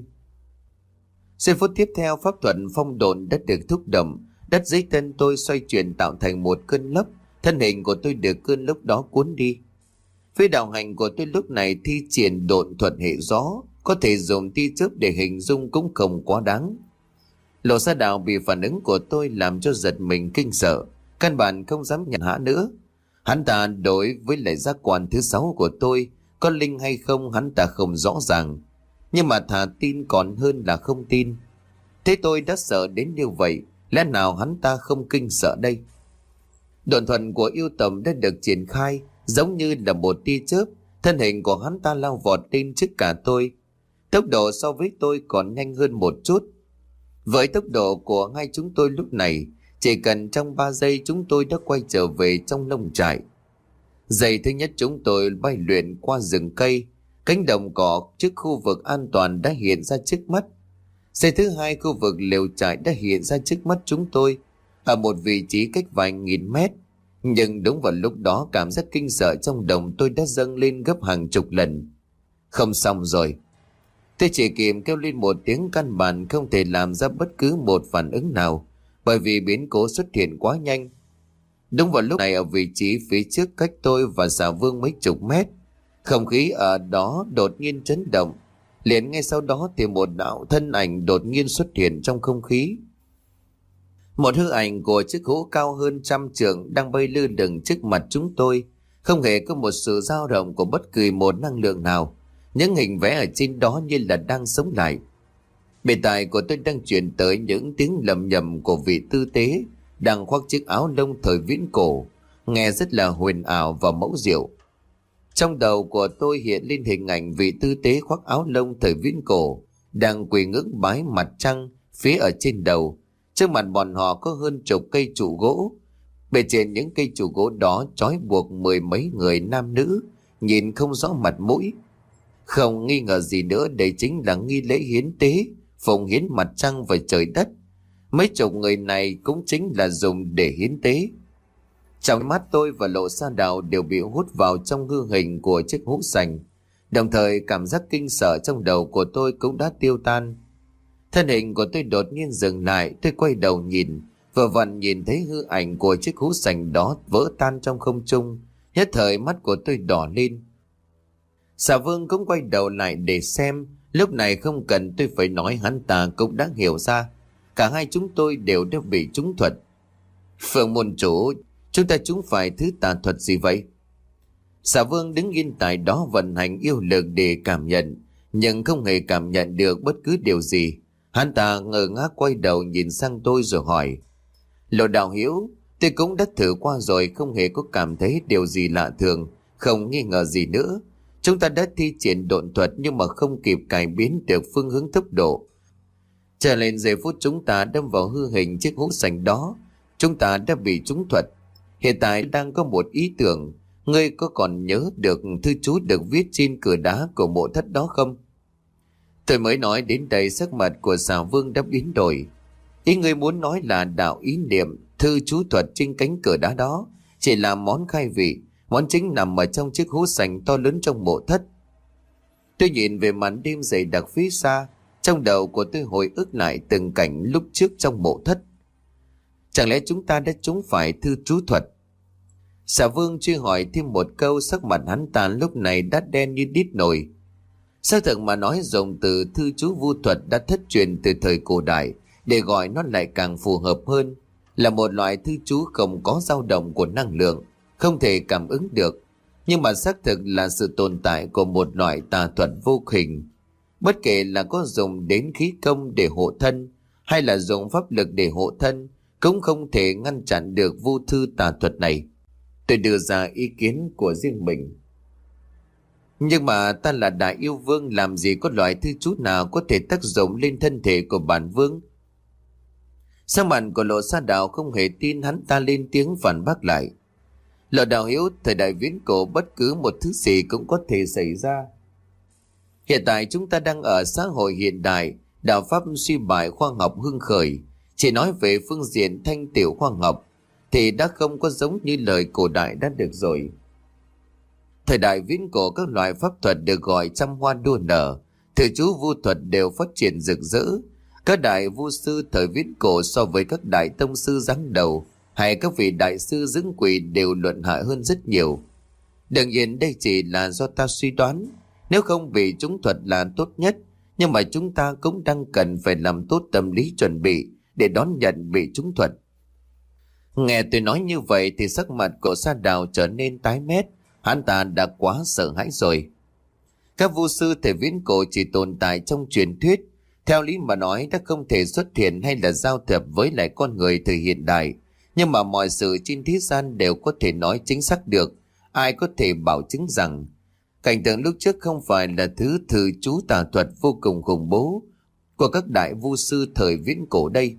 Giây phút tiếp theo, pháp thuật phong độn đã được thúc động. Đất dưới chân tôi xoay chuyển tạo thành một cơn lốc. Thân hình của tôi được cơn lốc đó cuốn đi. Phía đạo hành của tôi lúc này thi triển độn thuật hệ gió, có thể dùng tia chớp để hình dung cũng không quá đáng. Lộ Sa Đạo bị phản ứng của tôi làm cho giật mình kinh sợ, căn bản không dám nhận hã nữa. Hắn ta đối với lại giác quan thứ sáu của tôi, có linh hay không hắn ta không rõ ràng, nhưng mà thà tin còn hơn là không tin. Thế tôi đã sợ đến như vậy, lẽ nào hắn ta không kinh sợ đây? Độn thuật của yêu tầm đã được triển khai, giống như là một tia chớp, thân hình của hắn ta lao vọt lên trước cả tôi. Tốc độ so với tôi còn nhanh hơn một chút. Với tốc độ của hai chúng tôi lúc này, chỉ cần trong ba giây chúng tôi đã quay trở về trong nông trại. Giây thứ nhất chúng tôi bay luyện qua rừng cây, cánh đồng cỏ trước khu vực an toàn đã hiện ra trước mắt. Giây thứ hai, khu vực lều trại đã hiện ra trước mắt chúng tôi, ở một vị trí cách vài nghìn mét. Nhưng đúng vào lúc đó, cảm giác kinh sợ trong đồng tôi đã dâng lên gấp hàng chục lần. Không xong rồi. Tôi chỉ kịp kêu lên một tiếng, căn bản không thể làm ra bất cứ một phản ứng nào, bởi vì biến cố xuất hiện quá nhanh. Đúng vào lúc này, ở vị trí phía trước cách tôi và Xà Vương mấy chục mét, không khí ở đó đột nhiên chấn động. Liền ngay sau đó thì một đạo thân ảnh đột nhiên xuất hiện trong không khí. Một hư ảnh của chiếc hũ cao hơn trăm trượng đang bay lơ lửng trước mặt chúng tôi, không hề có một sự dao động của bất kỳ một năng lượng nào. Những hình vẽ ở trên đó như là đang sống lại. Bề tai của tôi đang truyền tới những tiếng lầm nhầm của vị tư tế đang khoác chiếc áo lông thời viễn cổ, nghe rất là huyền ảo và mẫu diệu. Trong đầu của tôi hiện lên hình ảnh vị tư tế khoác áo lông thời viễn cổ đang quỳ ngưỡng bái mặt trăng phía ở trên đầu. Trước mặt bọn họ có hơn chục cây trụ gỗ. Bề trên những cây trụ gỗ đó trói buộc mười mấy người nam nữ, nhìn không rõ mặt mũi. Không nghi ngờ gì nữa, đây chính là nghi lễ hiến tế, phụng hiến mặt trăng và trời đất. Mấy chục người này cũng chính là dùng để hiến tế. Trong mắt tôi và Lộ Sa Đào đều bị hút vào trong hư hình của chiếc hũ sành. Đồng thời cảm giác kinh sợ trong đầu của tôi cũng đã tiêu tan. Thân hình của tôi đột nhiên dừng lại, tôi quay đầu nhìn, vừa vặn nhìn thấy hư ảnh của chiếc hũ sành đó vỡ tan trong không trung. Nhất thời mắt của tôi đỏ lên. Xà Vương cũng quay đầu lại để xem. Lúc này không cần tôi phải nói, hắn ta cũng đã hiểu ra. Cả hai chúng tôi đều đã bị trúng thuật. Phượng môn chủ, chúng ta trúng phải thứ tà thuật gì vậy? Xà Vương đứng yên tại đó vận hành yêu lực để cảm nhận, nhưng không hề cảm nhận được bất cứ điều gì. Hắn ta ngơ ngác quay đầu nhìn sang tôi rồi hỏi: Lộ đạo hữu, tôi cũng đã thử qua rồi, không hề có cảm thấy điều gì lạ thường, không nghi ngờ gì nữa. Chúng ta đã thi triển độn thuật nhưng mà không kịp cải biến được phương hướng tốc độ. Trở lên giây phút chúng ta đâm vào hư hình chiếc hũ sành đó, chúng ta đã bị trúng thuật. Hiện tại đang có một ý tưởng, ngươi có còn nhớ được thư chú được viết trên cửa đá của mộ thất đó không? Tôi mới nói đến đây, sắc mặt của Xà Vương đã biến đổi. Ý ngươi muốn nói là đạo ý niệm, thư chú thuật trên cánh cửa đá đó chỉ là món khai vị, món chính nằm ở trong chiếc hũ sành to lớn trong mộ thất. Tôi nhìn về màn đêm dày đặc phía xa, trong đầu của tôi hồi ức lại từng cảnh lúc trước trong mộ thất. Chẳng lẽ chúng ta đã trúng phải thư chú thuật? Xà Vương truy hỏi thêm một câu, sắc mặt hắn ta lúc này đã đen như đít nồi. Xác thực mà nói, dùng từ thư chú vu thuật đã thất truyền từ thời cổ đại, để gọi nó lại càng phù hợp hơn, là một loại thư chú không có dao động của năng lượng, không thể cảm ứng được, nhưng mà xác thực là sự tồn tại của một loại tà thuật vô hình. Bất kể là có dùng đến khí công để hộ thân, hay là dùng pháp lực để hộ thân, cũng không thể ngăn chặn được vu thư tà thuật này. Tôi đưa ra ý kiến của riêng mình. Nhưng mà ta là đại yêu vương, làm gì có loại thư chú nào có thể tác dụng lên thân thể của bản vương? Sắc mặt của Lộ Sa Đào không hề tin, hắn ta lên tiếng phản bác lại. Lộ đạo hữu, thời đại viễn cổ bất cứ một thứ gì cũng có thể xảy ra. Hiện tại chúng ta đang ở xã hội hiện đại, đạo pháp suy bại, khoa học hưng khởi. Chỉ nói về phương diện thanh tiểu khoa học thì đã không có giống như lời cổ đại đã được rồi. Thời đại viễn cổ, các loại pháp thuật được gọi trăm hoa đua nở, thư chú vu thuật đều phát triển rực rỡ. Các đại vu sư thời viễn cổ so với các đại tông sư giáng đầu hay các vị đại sư dưỡng quỷ đều luận hại hơn rất nhiều. Đương nhiên đây chỉ là do ta suy đoán, nếu không vì chúng thuật là tốt nhất, nhưng mà chúng ta cũng đang cần phải làm tốt tâm lý chuẩn bị để đón nhận bị trúng thuật. Nghe tôi nói như vậy thì sắc mặt của Sa Đào trở nên tái mét, hắn ta đã quá sợ hãi rồi. Các vu sư thời viễn cổ chỉ tồn tại trong truyền thuyết, theo lý mà nói đã không thể xuất hiện hay là giao thiệp với lại con người thời hiện đại, nhưng mà mọi sự trên thế gian đều có thể nói chính xác được. Ai có thể bảo chứng rằng cảnh tượng lúc trước không phải là thứ thư chú tà thuật vô cùng khủng bố của các đại vu sư thời viễn cổ đây?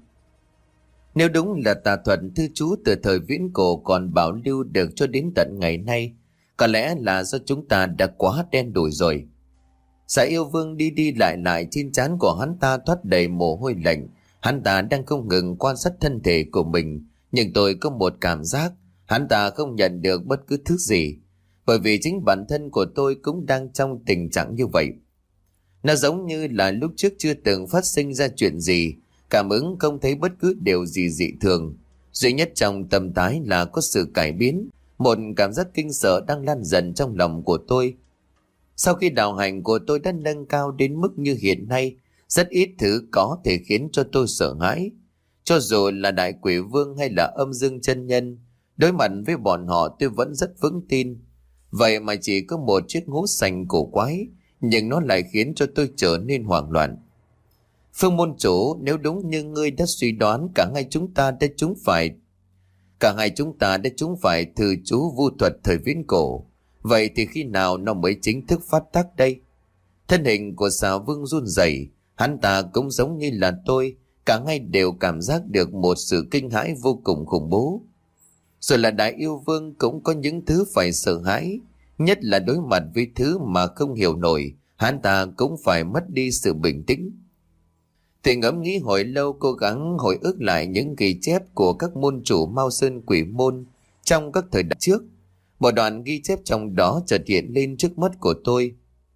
Nếu đúng là tà thuật thư chú từ thời viễn cổ còn bảo lưu được cho đến tận ngày nay, có lẽ là do chúng ta đã quá đen đủi rồi. Xã yêu vương đi đi lại lại, trên trán của hắn ta thoát đầy mồ hôi lạnh. Hắn ta đang không ngừng quan sát thân thể của mình, nhưng tôi có một cảm giác hắn ta không nhận được bất cứ thứ gì, bởi vì chính bản thân của tôi cũng đang trong tình trạng như vậy. Nó giống như là lúc trước chưa từng phát sinh ra chuyện gì, cảm ứng không thấy bất cứ điều gì dị thường. Duy nhất trong tâm thái là có sự cải biến, một cảm giác kinh sợ đang lan dần trong lòng của tôi. Sau khi đạo hành của tôi đã nâng cao đến mức như hiện nay, rất ít thứ có thể khiến cho tôi sợ hãi. Cho dù là đại quỷ vương hay là âm dương chân nhân, đối mặt với bọn họ tôi vẫn rất vững tin. Vậy mà chỉ có một chiếc hũ sành cổ quái, nhưng nó lại khiến cho tôi trở nên hoảng loạn. Phương môn chủ, nếu đúng như ngươi đã suy đoán, cả hai chúng ta đã trúng phải cả hai chúng ta đã trúng phải thư chú vu thuật thời viễn cổ. Vậy thì khi nào nó mới chính thức phát tác đây? Thân hình của Xà Vương run rẩy, hắn ta cũng giống như là tôi, cả hai đều cảm giác được một sự kinh hãi vô cùng khủng bố. Rồi là đại yêu vương cũng có những thứ phải sợ hãi, Nhất là đối mặt với thứ mà không hiểu nổi, hắn ta cũng phải mất đi sự bình tĩnh. Tôi ngẫm nghĩ hồi lâu, cố gắng hồi ức lại những ghi chép của các môn chủ Mao Sơn Quỷ Môn trong các thời đại trước. Một đoạn ghi chép trong đó chợt hiện lên trước mắt của tôi.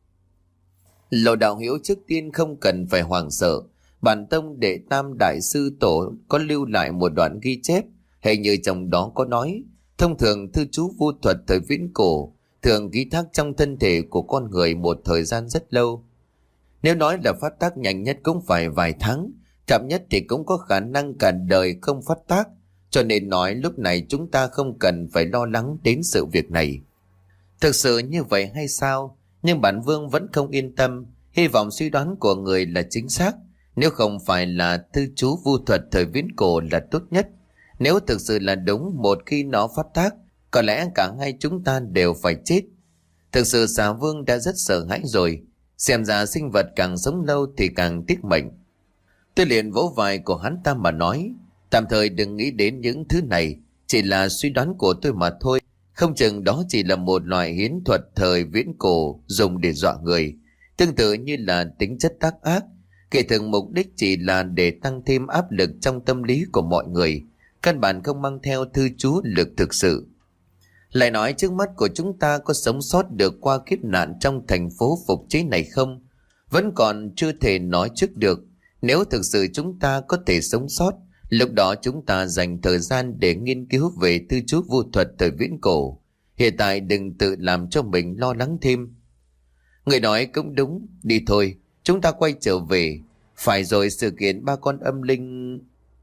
Lô đạo hữu trước tiên không cần phải hoảng sợ. Bản tông đệ tam đại sư tổ có lưu lại một đoạn ghi chép, hình như trong đó có nói, thông thường thư chú vu thuật thời viễn cổ thường ghi thác trong thân thể của con người một thời gian rất lâu. Nếu nói là phát tác nhanh nhất cũng phải vài tháng, chậm nhất thì cũng có khả năng cả đời không phát tác, cho nên nói lúc này chúng ta không cần phải lo lắng đến sự việc này. Thực sự như vậy hay sao? Nhưng bản vương vẫn không yên tâm, hy vọng suy đoán của người là chính xác. Nếu không phải là thư chú vu thuật thời viễn cổ là tốt nhất. Nếu thực sự là đúng, một khi nó phát tác, có lẽ cả hai chúng ta đều phải chết. Thực sự xà vương đã rất sợ hãi rồi. Xem ra sinh vật càng sống lâu thì càng tiếc mệnh. Tôi liền vỗ vai của hắn ta mà nói, tạm thời đừng nghĩ đến những thứ này, chỉ là suy đoán của tôi mà thôi. Không chừng đó chỉ là một loại hiến thuật thời viễn cổ dùng để dọa người, tương tự như là tính chất tác ác. Kể thường mục đích chỉ là để tăng thêm áp lực trong tâm lý của mọi người, căn bản không mang theo thư chú lực thực sự. Lại nói trước mắt của chúng ta có sống sót được qua kiếp nạn trong thành phố phục chế này không? Vẫn còn chưa thể nói trước được. Nếu thực sự chúng ta có thể sống sót, lúc đó chúng ta dành thời gian để nghiên cứu về thư chú vu thuật thời viễn cổ. Hiện tại đừng tự làm cho mình lo lắng thêm. Người nói cũng đúng, đi thôi, chúng ta quay trở về. Phải rồi, sự kiện ba con âm linh...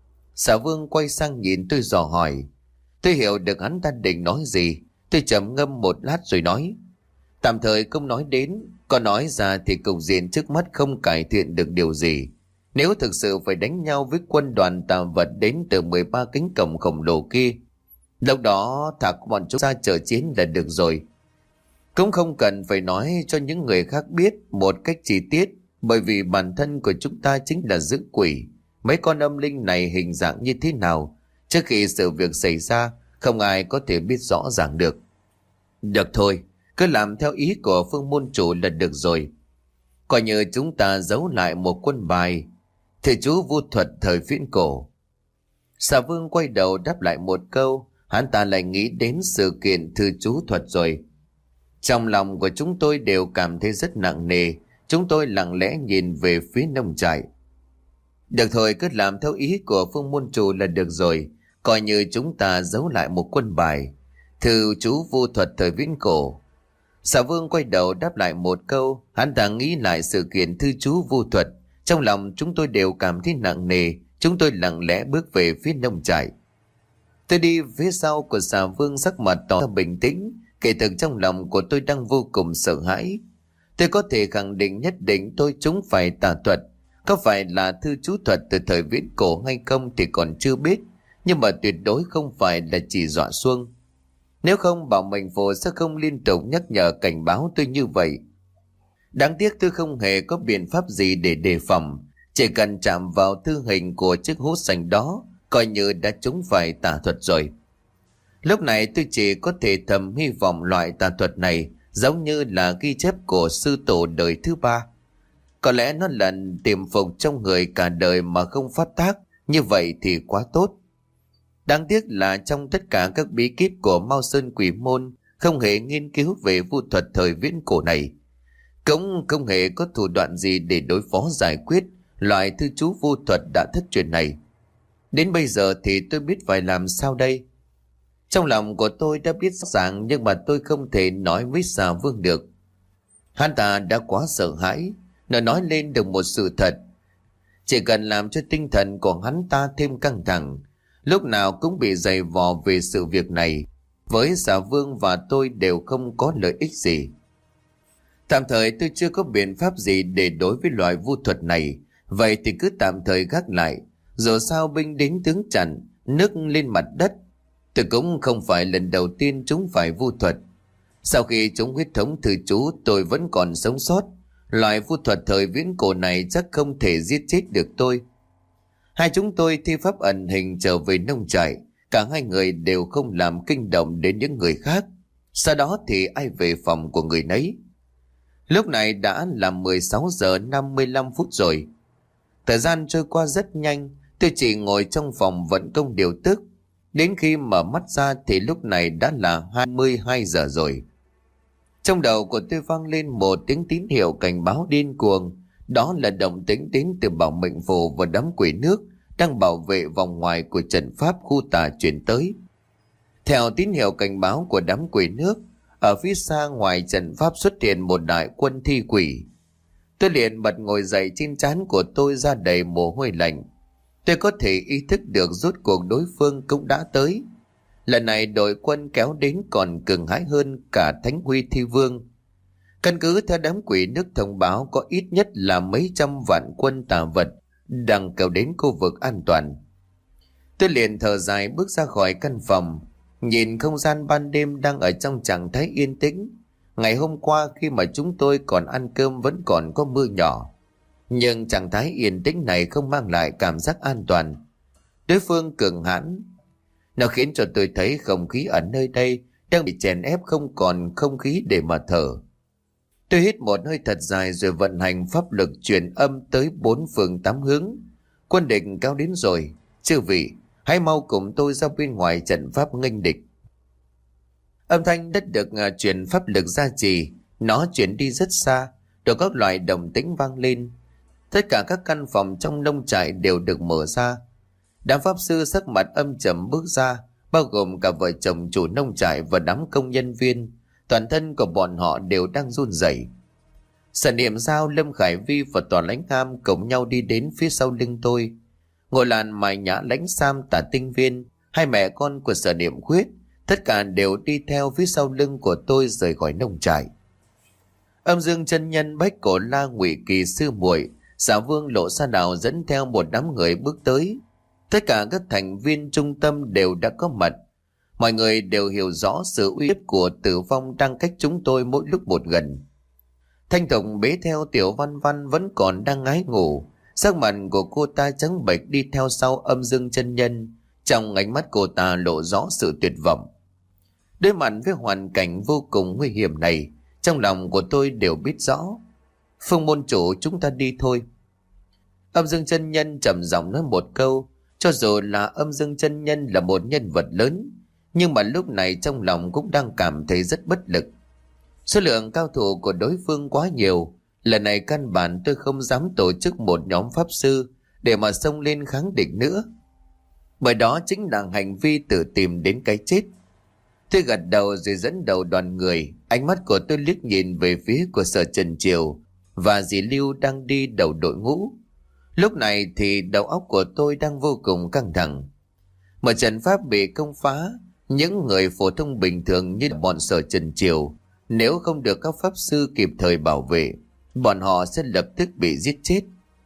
Xà vương quay sang nhìn tôi dò hỏi. Tôi hiểu được hắn ta định nói gì. Tôi trầm ngâm một lát rồi nói, tạm thời không nói đến, có nói ra thì cục diện trước mắt không cải thiện được điều gì. Nếu thực sự phải đánh nhau với quân đoàn tà vật đến từ mười ba cánh cổng khổng lồ kia, lúc đó thả bọn chúng ra chờ chiến là được rồi. Cũng không cần phải nói cho những người khác biết một cách chi tiết, bởi vì bản thân của chúng ta chính là dữ quỷ. Mấy con âm linh này hình dạng như thế nào, trước khi sự việc xảy ra, không ai có thể biết rõ ràng được. Được thôi, cứ làm theo ý của Phương môn chủ là được rồi. Coi như chúng ta giấu lại một quân bài, thầy chú vu thuật thời viễn cổ. Xà vương quay đầu đáp lại một câu, hắn ta lại nghĩ đến sự kiện thư chú thuật rồi. Trong lòng của chúng tôi đều cảm thấy rất nặng nề. Chúng tôi lặng lẽ nhìn về phía nông trại. Được thôi, cứ làm theo ý của Phương môn chủ là được rồi. Coi như chúng ta giấu lại một quân bài, thư chú vu thuật thời viễn cổ. Xà vương quay đầu đáp lại một câu, hắn ta nghĩ lại sự kiện thư chú vu thuật. Trong lòng chúng tôi đều cảm thấy nặng nề. Chúng tôi lặng lẽ bước về phía nông trại. Tôi đi phía sau của xà vương, sắc mặt tỏ ra bình tĩnh. Kể từ trong lòng của tôi đang vô cùng sợ hãi. Tôi có thể khẳng định nhất định tôi chúng phải tà thuật. Có phải là thư chú thuật từ thời viễn cổ hay không thì còn chưa biết, nhưng mà tuyệt đối không phải là chỉ dọa xuông. Nếu không, bảo mệnh phù sẽ không liên tục nhắc nhở cảnh báo tôi như vậy. Đáng tiếc tôi không hề có biện pháp gì để đề phòng. Chỉ cần chạm vào thư hình của chiếc hố sành đó, coi như đã trúng phải tà thuật rồi. Lúc này tôi chỉ có thể thầm hy vọng loại tà thuật này giống như là ghi chép của sư tổ đời thứ ba. Có lẽ nó là tiềm phục trong người cả đời mà không phát tác, như vậy thì quá tốt. Đáng tiếc là trong tất cả các bí kíp của Mao Sơn Quỷ Môn không hề nghiên cứu về vu thuật thời viễn cổ này. Cũng không hề có thủ đoạn gì để đối phó giải quyết loại thư chú vu thuật đã thất truyền này. Đến bây giờ thì tôi biết phải làm sao đây. Trong lòng của tôi đã biết rõ ràng, nhưng mà tôi không thể nói với xà vương được. Hắn ta đã quá sợ hãi, nó nói lên được một sự thật. Chỉ cần làm cho tinh thần của hắn ta thêm căng thẳng, lúc nào cũng bị dày vò về sự việc này, với xà vương và tôi đều không có lợi ích gì. Tạm thời tôi chưa có biện pháp gì để đối với loại vu thuật này, vậy thì cứ tạm thời gác lại. Dù sao binh đến tướng chặn, nước lên mặt đất. Tôi cũng không phải lần đầu tiên chúng phải vu thuật. Sau khi chúng huyết thống thư chú, tôi vẫn còn sống sót. Loại vu thuật thời viễn cổ này chắc không thể giết chết được tôi. Hai chúng tôi thi pháp ẩn hình trở về nông trại. Cả hai người đều không làm kinh động đến những người khác. Sau đó thì ai về phòng của người nấy. Lúc này đã là mười sáu giờ năm mươi lăm phút rồi. Thời gian trôi qua rất nhanh, tôi chỉ ngồi trong phòng vận công điều tức. Đến khi mở mắt ra thì lúc này đã là hai mươi hai giờ rồi. Trong đầu của tôi vang lên một tiếng tín hiệu cảnh báo điên cuồng. Đó là động tĩnh đến từ Bảo Mệnh Phù và đám quỷ nước đang bảo vệ vòng ngoài của trận pháp khu tà chuyển tới. Theo tín hiệu cảnh báo của đám quỷ nước, ở phía xa ngoài trận pháp xuất hiện một đại quân thi quỷ. Tôi liền bật ngồi dậy, trên trán của tôi ra đầy mồ hôi lạnh. Tôi có thể ý thức được rốt cuộc đối phương cũng đã tới. Lần này đội quân kéo đến còn cường hãy hơn cả Thánh Huy Thi Vương. Căn cứ theo đám quỷ nước thông báo có ít nhất là mấy trăm vạn quân tà vật đang kéo đến khu vực an toàn. Tôi liền thở dài bước ra khỏi căn phòng, nhìn không gian ban đêm đang ở trong trạng thái yên tĩnh. Ngày hôm qua khi mà chúng tôi còn ăn cơm vẫn còn có mưa nhỏ. Nhưng trạng thái yên tĩnh này không mang lại cảm giác an toàn. Đối phương cường hãn, nó khiến cho tôi thấy không khí ở nơi đây đang bị chèn ép, không còn không khí để mà thở. Tôi hít một hơi thật dài rồi vận hành pháp lực truyền âm tới bốn phương tám hướng. Quân địch cao đến rồi, chư vị hãy mau cùng tôi ra bên ngoài trận pháp nghênh địch. Âm thanh đất được uh, truyền pháp lực gia trì, nó chuyển đi rất xa, rồi các loại động tĩnh vang lên. Tất cả các căn phòng trong nông trại đều được mở ra. Đám pháp sư sắc mặt âm trầm bước ra, bao gồm cả vợ chồng chủ nông trại và đám công nhân viên. Toàn thân của bọn họ đều đang run rẩy. Sở Niệm Giao, Lâm Khải Vi và Toàn Lãnh Ham cùng nhau đi đến phía sau lưng tôi. Ngồi làn Mài Nhã, Lãnh Sam, Tả Tinh Viên, hai mẹ con của Sở Niệm Khuyết, tất cả đều đi theo phía sau lưng của tôi rời khỏi nông trại. Âm Dương chân nhân, Bách Cổ La, Ngụy Kỳ sư muội, Xà Vương, Lộ Sa Đào dẫn theo một đám người bước tới. Tất cả các thành viên trung tâm đều đã có mặt. Mọi người đều hiểu rõ sự uy hiếp của tử vong đang cách chúng tôi mỗi lúc một gần. Thanh Thục bế theo Tiểu Văn Văn vẫn còn đang ngái ngủ. Sắc mặt của cô ta trắng bệch đi theo sau Âm Dương chân nhân. Trong ánh mắt cô ta lộ rõ sự tuyệt vọng. Đối mặt với hoàn cảnh vô cùng nguy hiểm này, trong lòng của tôi đều biết rõ. Phương môn chủ, chúng ta đi thôi. Âm Dương chân nhân trầm giọng nói một câu. Cho dù là Âm Dương chân nhân là một nhân vật lớn, nhưng mà lúc này trong lòng cũng đang cảm thấy rất bất lực. Số lượng cao thủ của đối phương quá nhiều. Lần này căn bản tôi không dám tổ chức một nhóm pháp sư để mà xông lên kháng địch nữa, bởi đó chính là hành vi tự tìm đến cái chết. Tôi gật đầu rồi dẫn đầu đoàn người. Ánh mắt của tôi liếc nhìn về phía của Sở Trần Triều và dì Lưu đang đi đầu đội ngũ. Lúc này thì đầu óc của tôi đang vô cùng căng thẳng. Một trận pháp bị công phá, những người phổ thông bình thường như bọn Sở Trần Triều, nếu không được các pháp sư kịp thời bảo vệ, bọn họ sẽ lập tức bị giết chết.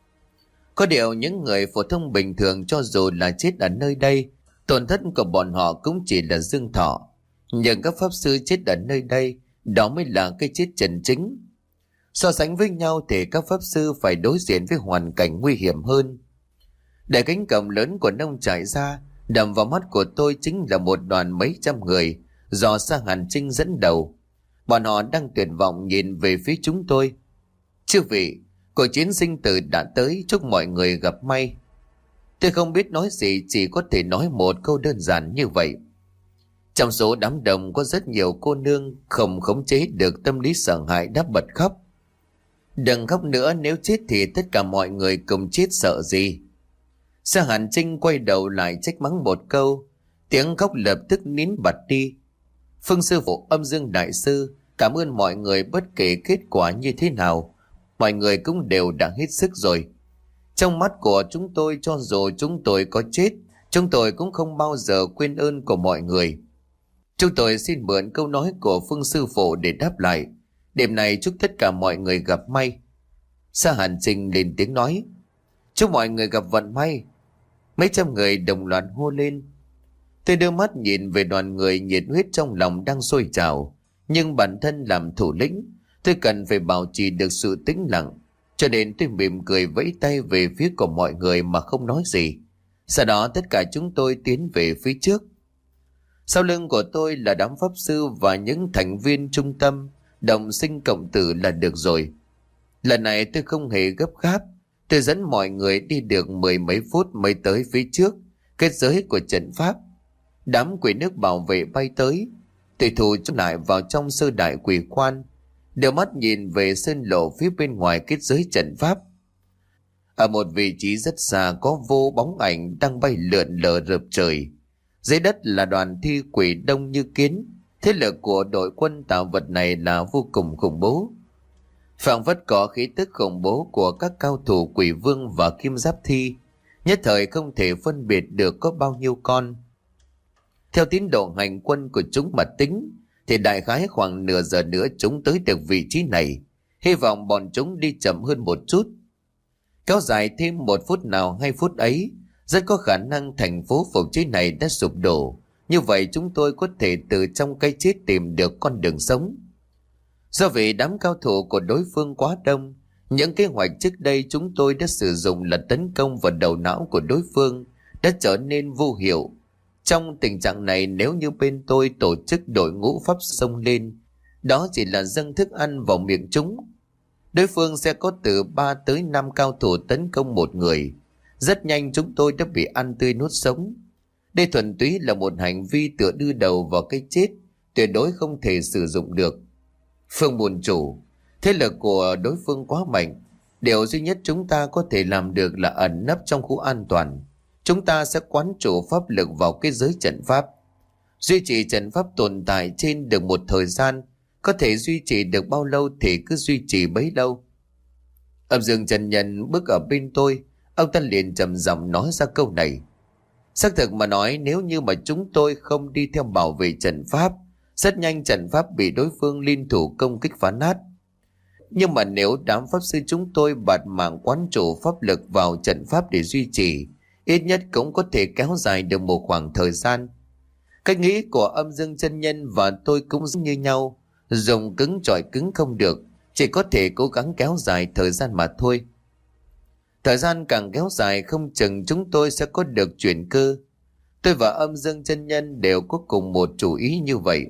Có điều những người phổ thông bình thường cho dù là chết ở nơi đây, tổn thất của bọn họ cũng chỉ là dương thọ. Nhưng các pháp sư chết ở nơi đây, đó mới là cái chết chân chính. So sánh với nhau thì các pháp sư phải đối diện với hoàn cảnh nguy hiểm hơn. Để cánh cổng lớn của nông trại ra, đầm vào mắt của tôi chính là một đoàn mấy trăm người do Sa Hàn Trinh dẫn đầu. Bọn họ đang tuyệt vọng nhìn về phía chúng tôi. Chư vị, cuộc chiến sinh tử đã tới, chúc mọi người gặp may. Tôi không biết nói gì, chỉ có thể nói một câu đơn giản như vậy. Trong số đám đông có rất nhiều cô nương không khống chế được tâm lý sợ hãi đã bật khóc. Đừng khóc nữa, nếu chết thì tất cả mọi người cùng chết, sợ gì. Sa Hàn Trinh quay đầu lại trách mắng một câu, tiếng khóc lập tức nín bặt đi. Phương sư phụ, Âm Dương đại sư, cảm ơn mọi người, bất kể kết quả như thế nào, mọi người cũng đều đã hết sức rồi. Trong mắt của chúng tôi, cho dù chúng tôi có chết, chúng tôi cũng không bao giờ quên ơn của mọi người. Chúng tôi xin mượn câu nói của Phương sư phụ để đáp lại. Đêm này chúc tất cả mọi người gặp may. Sa Hàn Trinh lên tiếng nói, chúc mọi người gặp vận may. Mấy trăm người đồng loạt hô lên. Tôi đưa mắt nhìn về đoàn người nhiệt huyết trong lòng đang sôi trào, nhưng bản thân làm thủ lĩnh, tôi cần phải bảo trì được sự tĩnh lặng, cho nên tôi mỉm cười vẫy tay về phía của mọi người mà không nói gì. Sau đó tất cả chúng tôi tiến về phía trước. Sau lưng của tôi là đám pháp sư và những thành viên trung tâm, đồng sinh cộng tử là được rồi. Lần này tôi không hề gấp gáp. Tôi dẫn mọi người đi được mười mấy phút mới tới phía trước kết giới của trận pháp. Đám quỷ nước bảo vệ bay tới. Tôi thủ chúng lại vào trong sơ đại quỷ quan, đưa mắt nhìn về sơn lộ phía bên ngoài kết giới trận pháp. Ở một vị trí rất xa có vô bóng ảnh đang bay lượn lờ rợp trời. Dưới đất là đoàn thi quỷ đông như kiến. Thế lực của đội quân tạo vật này là vô cùng khủng bố. Phảng phất có khí tức khủng bố của các cao thủ quỷ vương và kim giáp thi, nhất thời không thể phân biệt được có bao nhiêu con. Theo tiến độ hành quân của chúng mà tính, thì đại khái khoảng nửa giờ nữa chúng tới được vị trí này. Hy vọng bọn chúng đi chậm hơn một chút. Kéo dài thêm một phút nào hai phút ấy, rất có khả năng thành phố phục chế này đã sụp đổ. Như vậy chúng tôi có thể từ trong cái chết tìm được con đường sống. Do vì đám cao thủ của đối phương quá đông, những kế hoạch trước đây chúng tôi đã sử dụng là tấn công vào đầu não của đối phương đã trở nên vô hiệu. Trong tình trạng này, nếu như bên tôi tổ chức đội ngũ pháp xông lên, đó chỉ là dâng thức ăn vào miệng chúng. Đối phương sẽ có từ ba tới năm cao thủ tấn công một người. Rất nhanh chúng tôi đã bị ăn tươi nuốt sống. Đây thuần túy là một hành vi tựa đưa đầu vào cái chết, tuyệt đối không thể sử dụng được. Phương buồn chủ, thế lực của đối phương quá mạnh. Điều duy nhất chúng ta có thể làm được là ẩn nấp trong khu an toàn. Chúng ta sẽ quán chủ pháp lực vào cái giới trận pháp. Duy trì trận pháp tồn tại trên được một thời gian. Có thể duy trì được bao lâu thì cứ duy trì bấy lâu. Âm Dương chân nhân bước ở bên tôi. Ông ta liền trầm giọng nói ra câu này. Xác thực mà nói, nếu như mà chúng tôi không đi theo bảo vệ trận pháp, rất nhanh trận pháp bị đối phương liên thủ công kích phá nát. Nhưng mà nếu đám pháp sư chúng tôi bạt mạng quán chủ pháp lực vào trận pháp để duy trì, ít nhất cũng có thể kéo dài được một khoảng thời gian. Cách nghĩ của Âm Dương chân nhân và tôi cũng giống như nhau. Dùng cứng chọi cứng không được, chỉ có thể cố gắng kéo dài thời gian mà thôi. Thời gian càng kéo dài không chừng chúng tôi sẽ có được chuyển cơ. Tôi và Âm Dương chân nhân đều có cùng một chủ ý như vậy.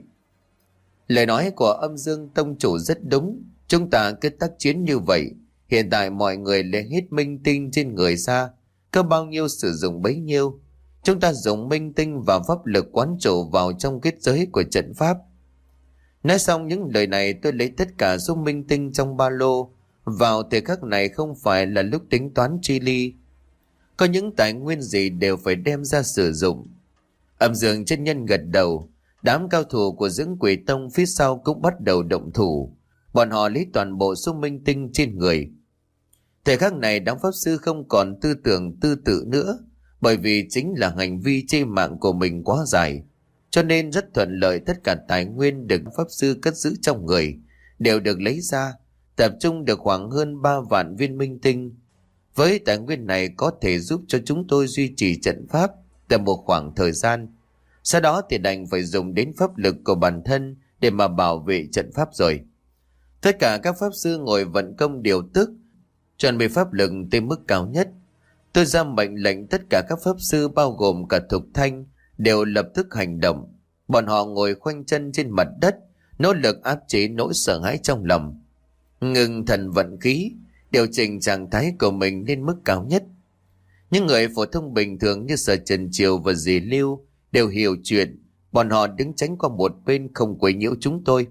Lời nói của Âm Dương tông chủ rất đúng. Chúng ta cứ tác chiến như vậy. Hiện tại mọi người lấy hết minh tinh trên người ra, có bao nhiêu sử dụng bấy nhiêu. Chúng ta dùng minh tinh và pháp lực quán chủ vào trong kết giới của trận pháp. Nói xong những lời này, tôi lấy tất cả số minh tinh trong ba lô. Vào thời khắc này không phải là lúc tính toán chi ly. Có những tài nguyên gì đều phải đem ra sử dụng. Âm Dương chân nhân gật đầu. Đám cao thủ của Dưỡng Quỷ Tông phía sau cũng bắt đầu động thủ. Bọn họ lấy toàn bộ số minh tinh trên người. Thời khắc này đám pháp sư không còn tư tưởng tư tự nữa, bởi vì chính là hành vi chê mạng của mình quá dài. Cho nên rất thuận lợi, tất cả tài nguyên được pháp sư cất giữ trong người đều được lấy ra, tập trung được khoảng hơn ba vạn viên minh tinh. Với tài nguyên này có thể giúp cho chúng tôi duy trì trận pháp tầm một khoảng thời gian. Sau đó thì đành phải dùng đến pháp lực của bản thân để mà bảo vệ trận pháp rồi. Tất cả các pháp sư ngồi vận công điều tức, chuẩn bị pháp lực tới mức cao nhất. Tôi ra mệnh lệnh tất cả các pháp sư bao gồm cả Thục Thanh đều lập tức hành động. Bọn họ ngồi khoanh chân trên mặt đất, nỗ lực áp chế nỗi sợ hãi trong lòng. Ngừng thần vận khí, điều chỉnh trạng thái của mình lên mức cao nhất. Những người phổ thông bình thường như Sở Trần Triều và Dì Lưu đều hiểu chuyện. Bọn họ đứng tránh qua một bên không quấy nhiễu chúng tôi.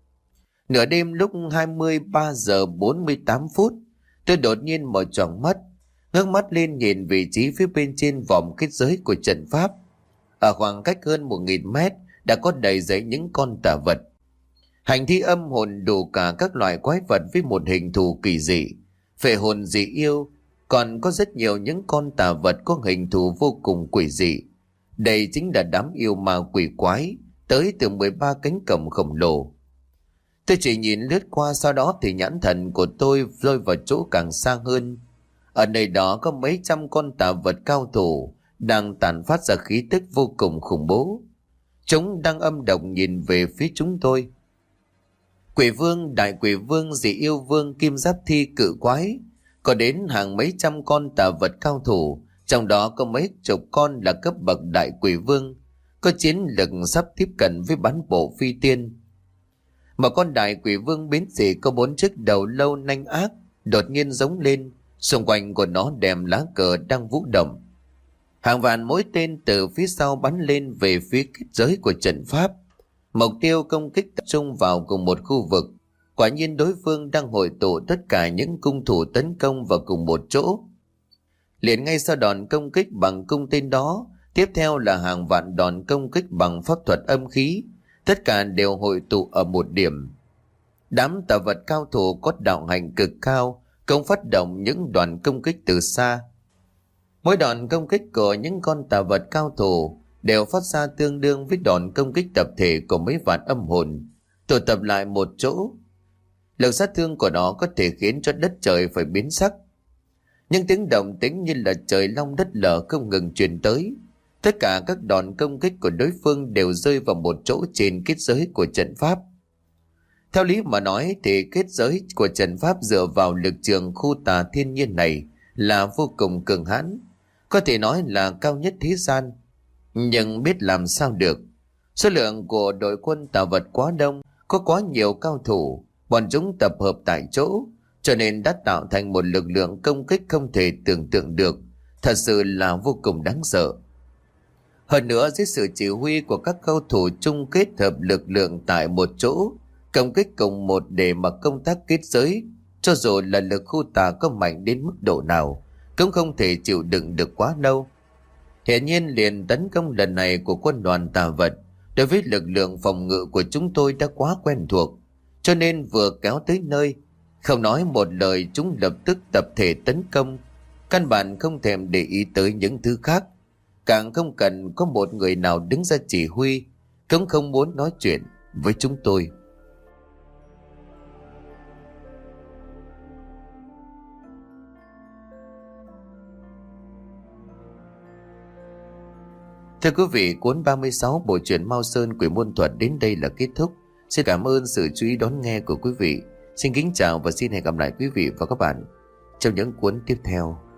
Nửa đêm lúc hai mươi ba giờ bốn mươi tám phút, tôi đột nhiên mở tròn mắt, ngước mắt lên nhìn vị trí phía bên trên vòng kết giới của trận pháp. Ở khoảng cách hơn một nghìn mét đã có đầy giấy những con tà vật. Hành thi âm hồn đủ cả các loại quái vật với một hình thù kỳ dị, phệ hồn dị yêu, còn có rất nhiều những con tà vật có hình thù vô cùng quỷ dị. Đây chính là đám yêu ma quỷ quái, tới từ mười ba cánh cổng khổng lồ. Tôi chỉ nhìn lướt qua, sau đó thì nhãn thần của tôi rơi vào chỗ càng xa hơn. Ở nơi đó có mấy trăm con tà vật cao thủ đang tàn phát ra khí tức vô cùng khủng bố. Chúng đang âm độc nhìn về phía chúng tôi. Quỷ vương, đại quỷ vương, dị yêu vương, kim giáp thi, cự quái, có đến hàng mấy trăm con tà vật cao thủ, trong đó có mấy chục con là cấp bậc đại quỷ vương, có chiến lực sắp tiếp cận với bán bộ phi tiên. Một con đại quỷ vương biến dị có bốn chiếc đầu lâu nanh ác đột nhiên giống lên, xung quanh của nó đèm lá cờ đang vũ động. Hàng vạn mũi tên từ phía sau bắn lên về phía kết giới của trận pháp. Mục tiêu công kích tập trung vào cùng một khu vực. Quả nhiên đối phương đang hội tụ tất cả những cung thủ tấn công vào cùng một chỗ. Liền ngay sau đòn công kích bằng cung tên đó, tiếp theo là hàng vạn đòn công kích bằng pháp thuật âm khí, tất cả đều hội tụ ở một điểm. Đám tà vật cao thủ có đạo hành cực cao, công phát động những đoàn công kích từ xa. Mỗi đòn công kích của những con tà vật cao thủ đều phát ra tương đương với đòn công kích tập thể của mấy vạn âm hồn, tụ tập lại một chỗ. Lực sát thương của nó có thể khiến cho đất trời phải biến sắc. Những tiếng động tĩnh như là trời long đất lở không ngừng truyền tới. Tất cả các đòn công kích của đối phương đều rơi vào một chỗ trên kết giới của trận pháp. Theo lý mà nói thì kết giới của trận pháp dựa vào lực trường khu tà thiên nhiên này là vô cùng cường hãn, có thể nói là cao nhất thế gian. Nhưng biết làm sao được, số lượng của đội quân tà vật quá đông, có quá nhiều cao thủ, bọn chúng tập hợp tại chỗ, cho nên đã tạo thành một lực lượng công kích không thể tưởng tượng được, thật sự là vô cùng đáng sợ. Hơn nữa dưới sự chỉ huy của các cao thủ chung kết hợp lực lượng tại một chỗ, công kích cùng một để mà công tác kết giới, cho dù là lực khu tà có mạnh đến mức độ nào, cũng không thể chịu đựng được quá lâu. Hiển nhiên liền tấn công lần này của quân đoàn tà vật, đối với lực lượng phòng ngự của chúng tôi đã quá quen thuộc, cho nên vừa kéo tới nơi, không nói một lời chúng lập tức tập thể tấn công, căn bản không thèm để ý tới những thứ khác, càng không cần có một người nào đứng ra chỉ huy, cũng không muốn nói chuyện với chúng tôi. Thưa quý vị, cuốn ba mươi sáu bộ truyện Mao Sơn Quỷ Môn Thuật đến đây là kết thúc. Xin cảm ơn sự chú ý đón nghe của quý vị. Xin kính chào và xin hẹn gặp lại quý vị và các bạn trong những cuốn tiếp theo.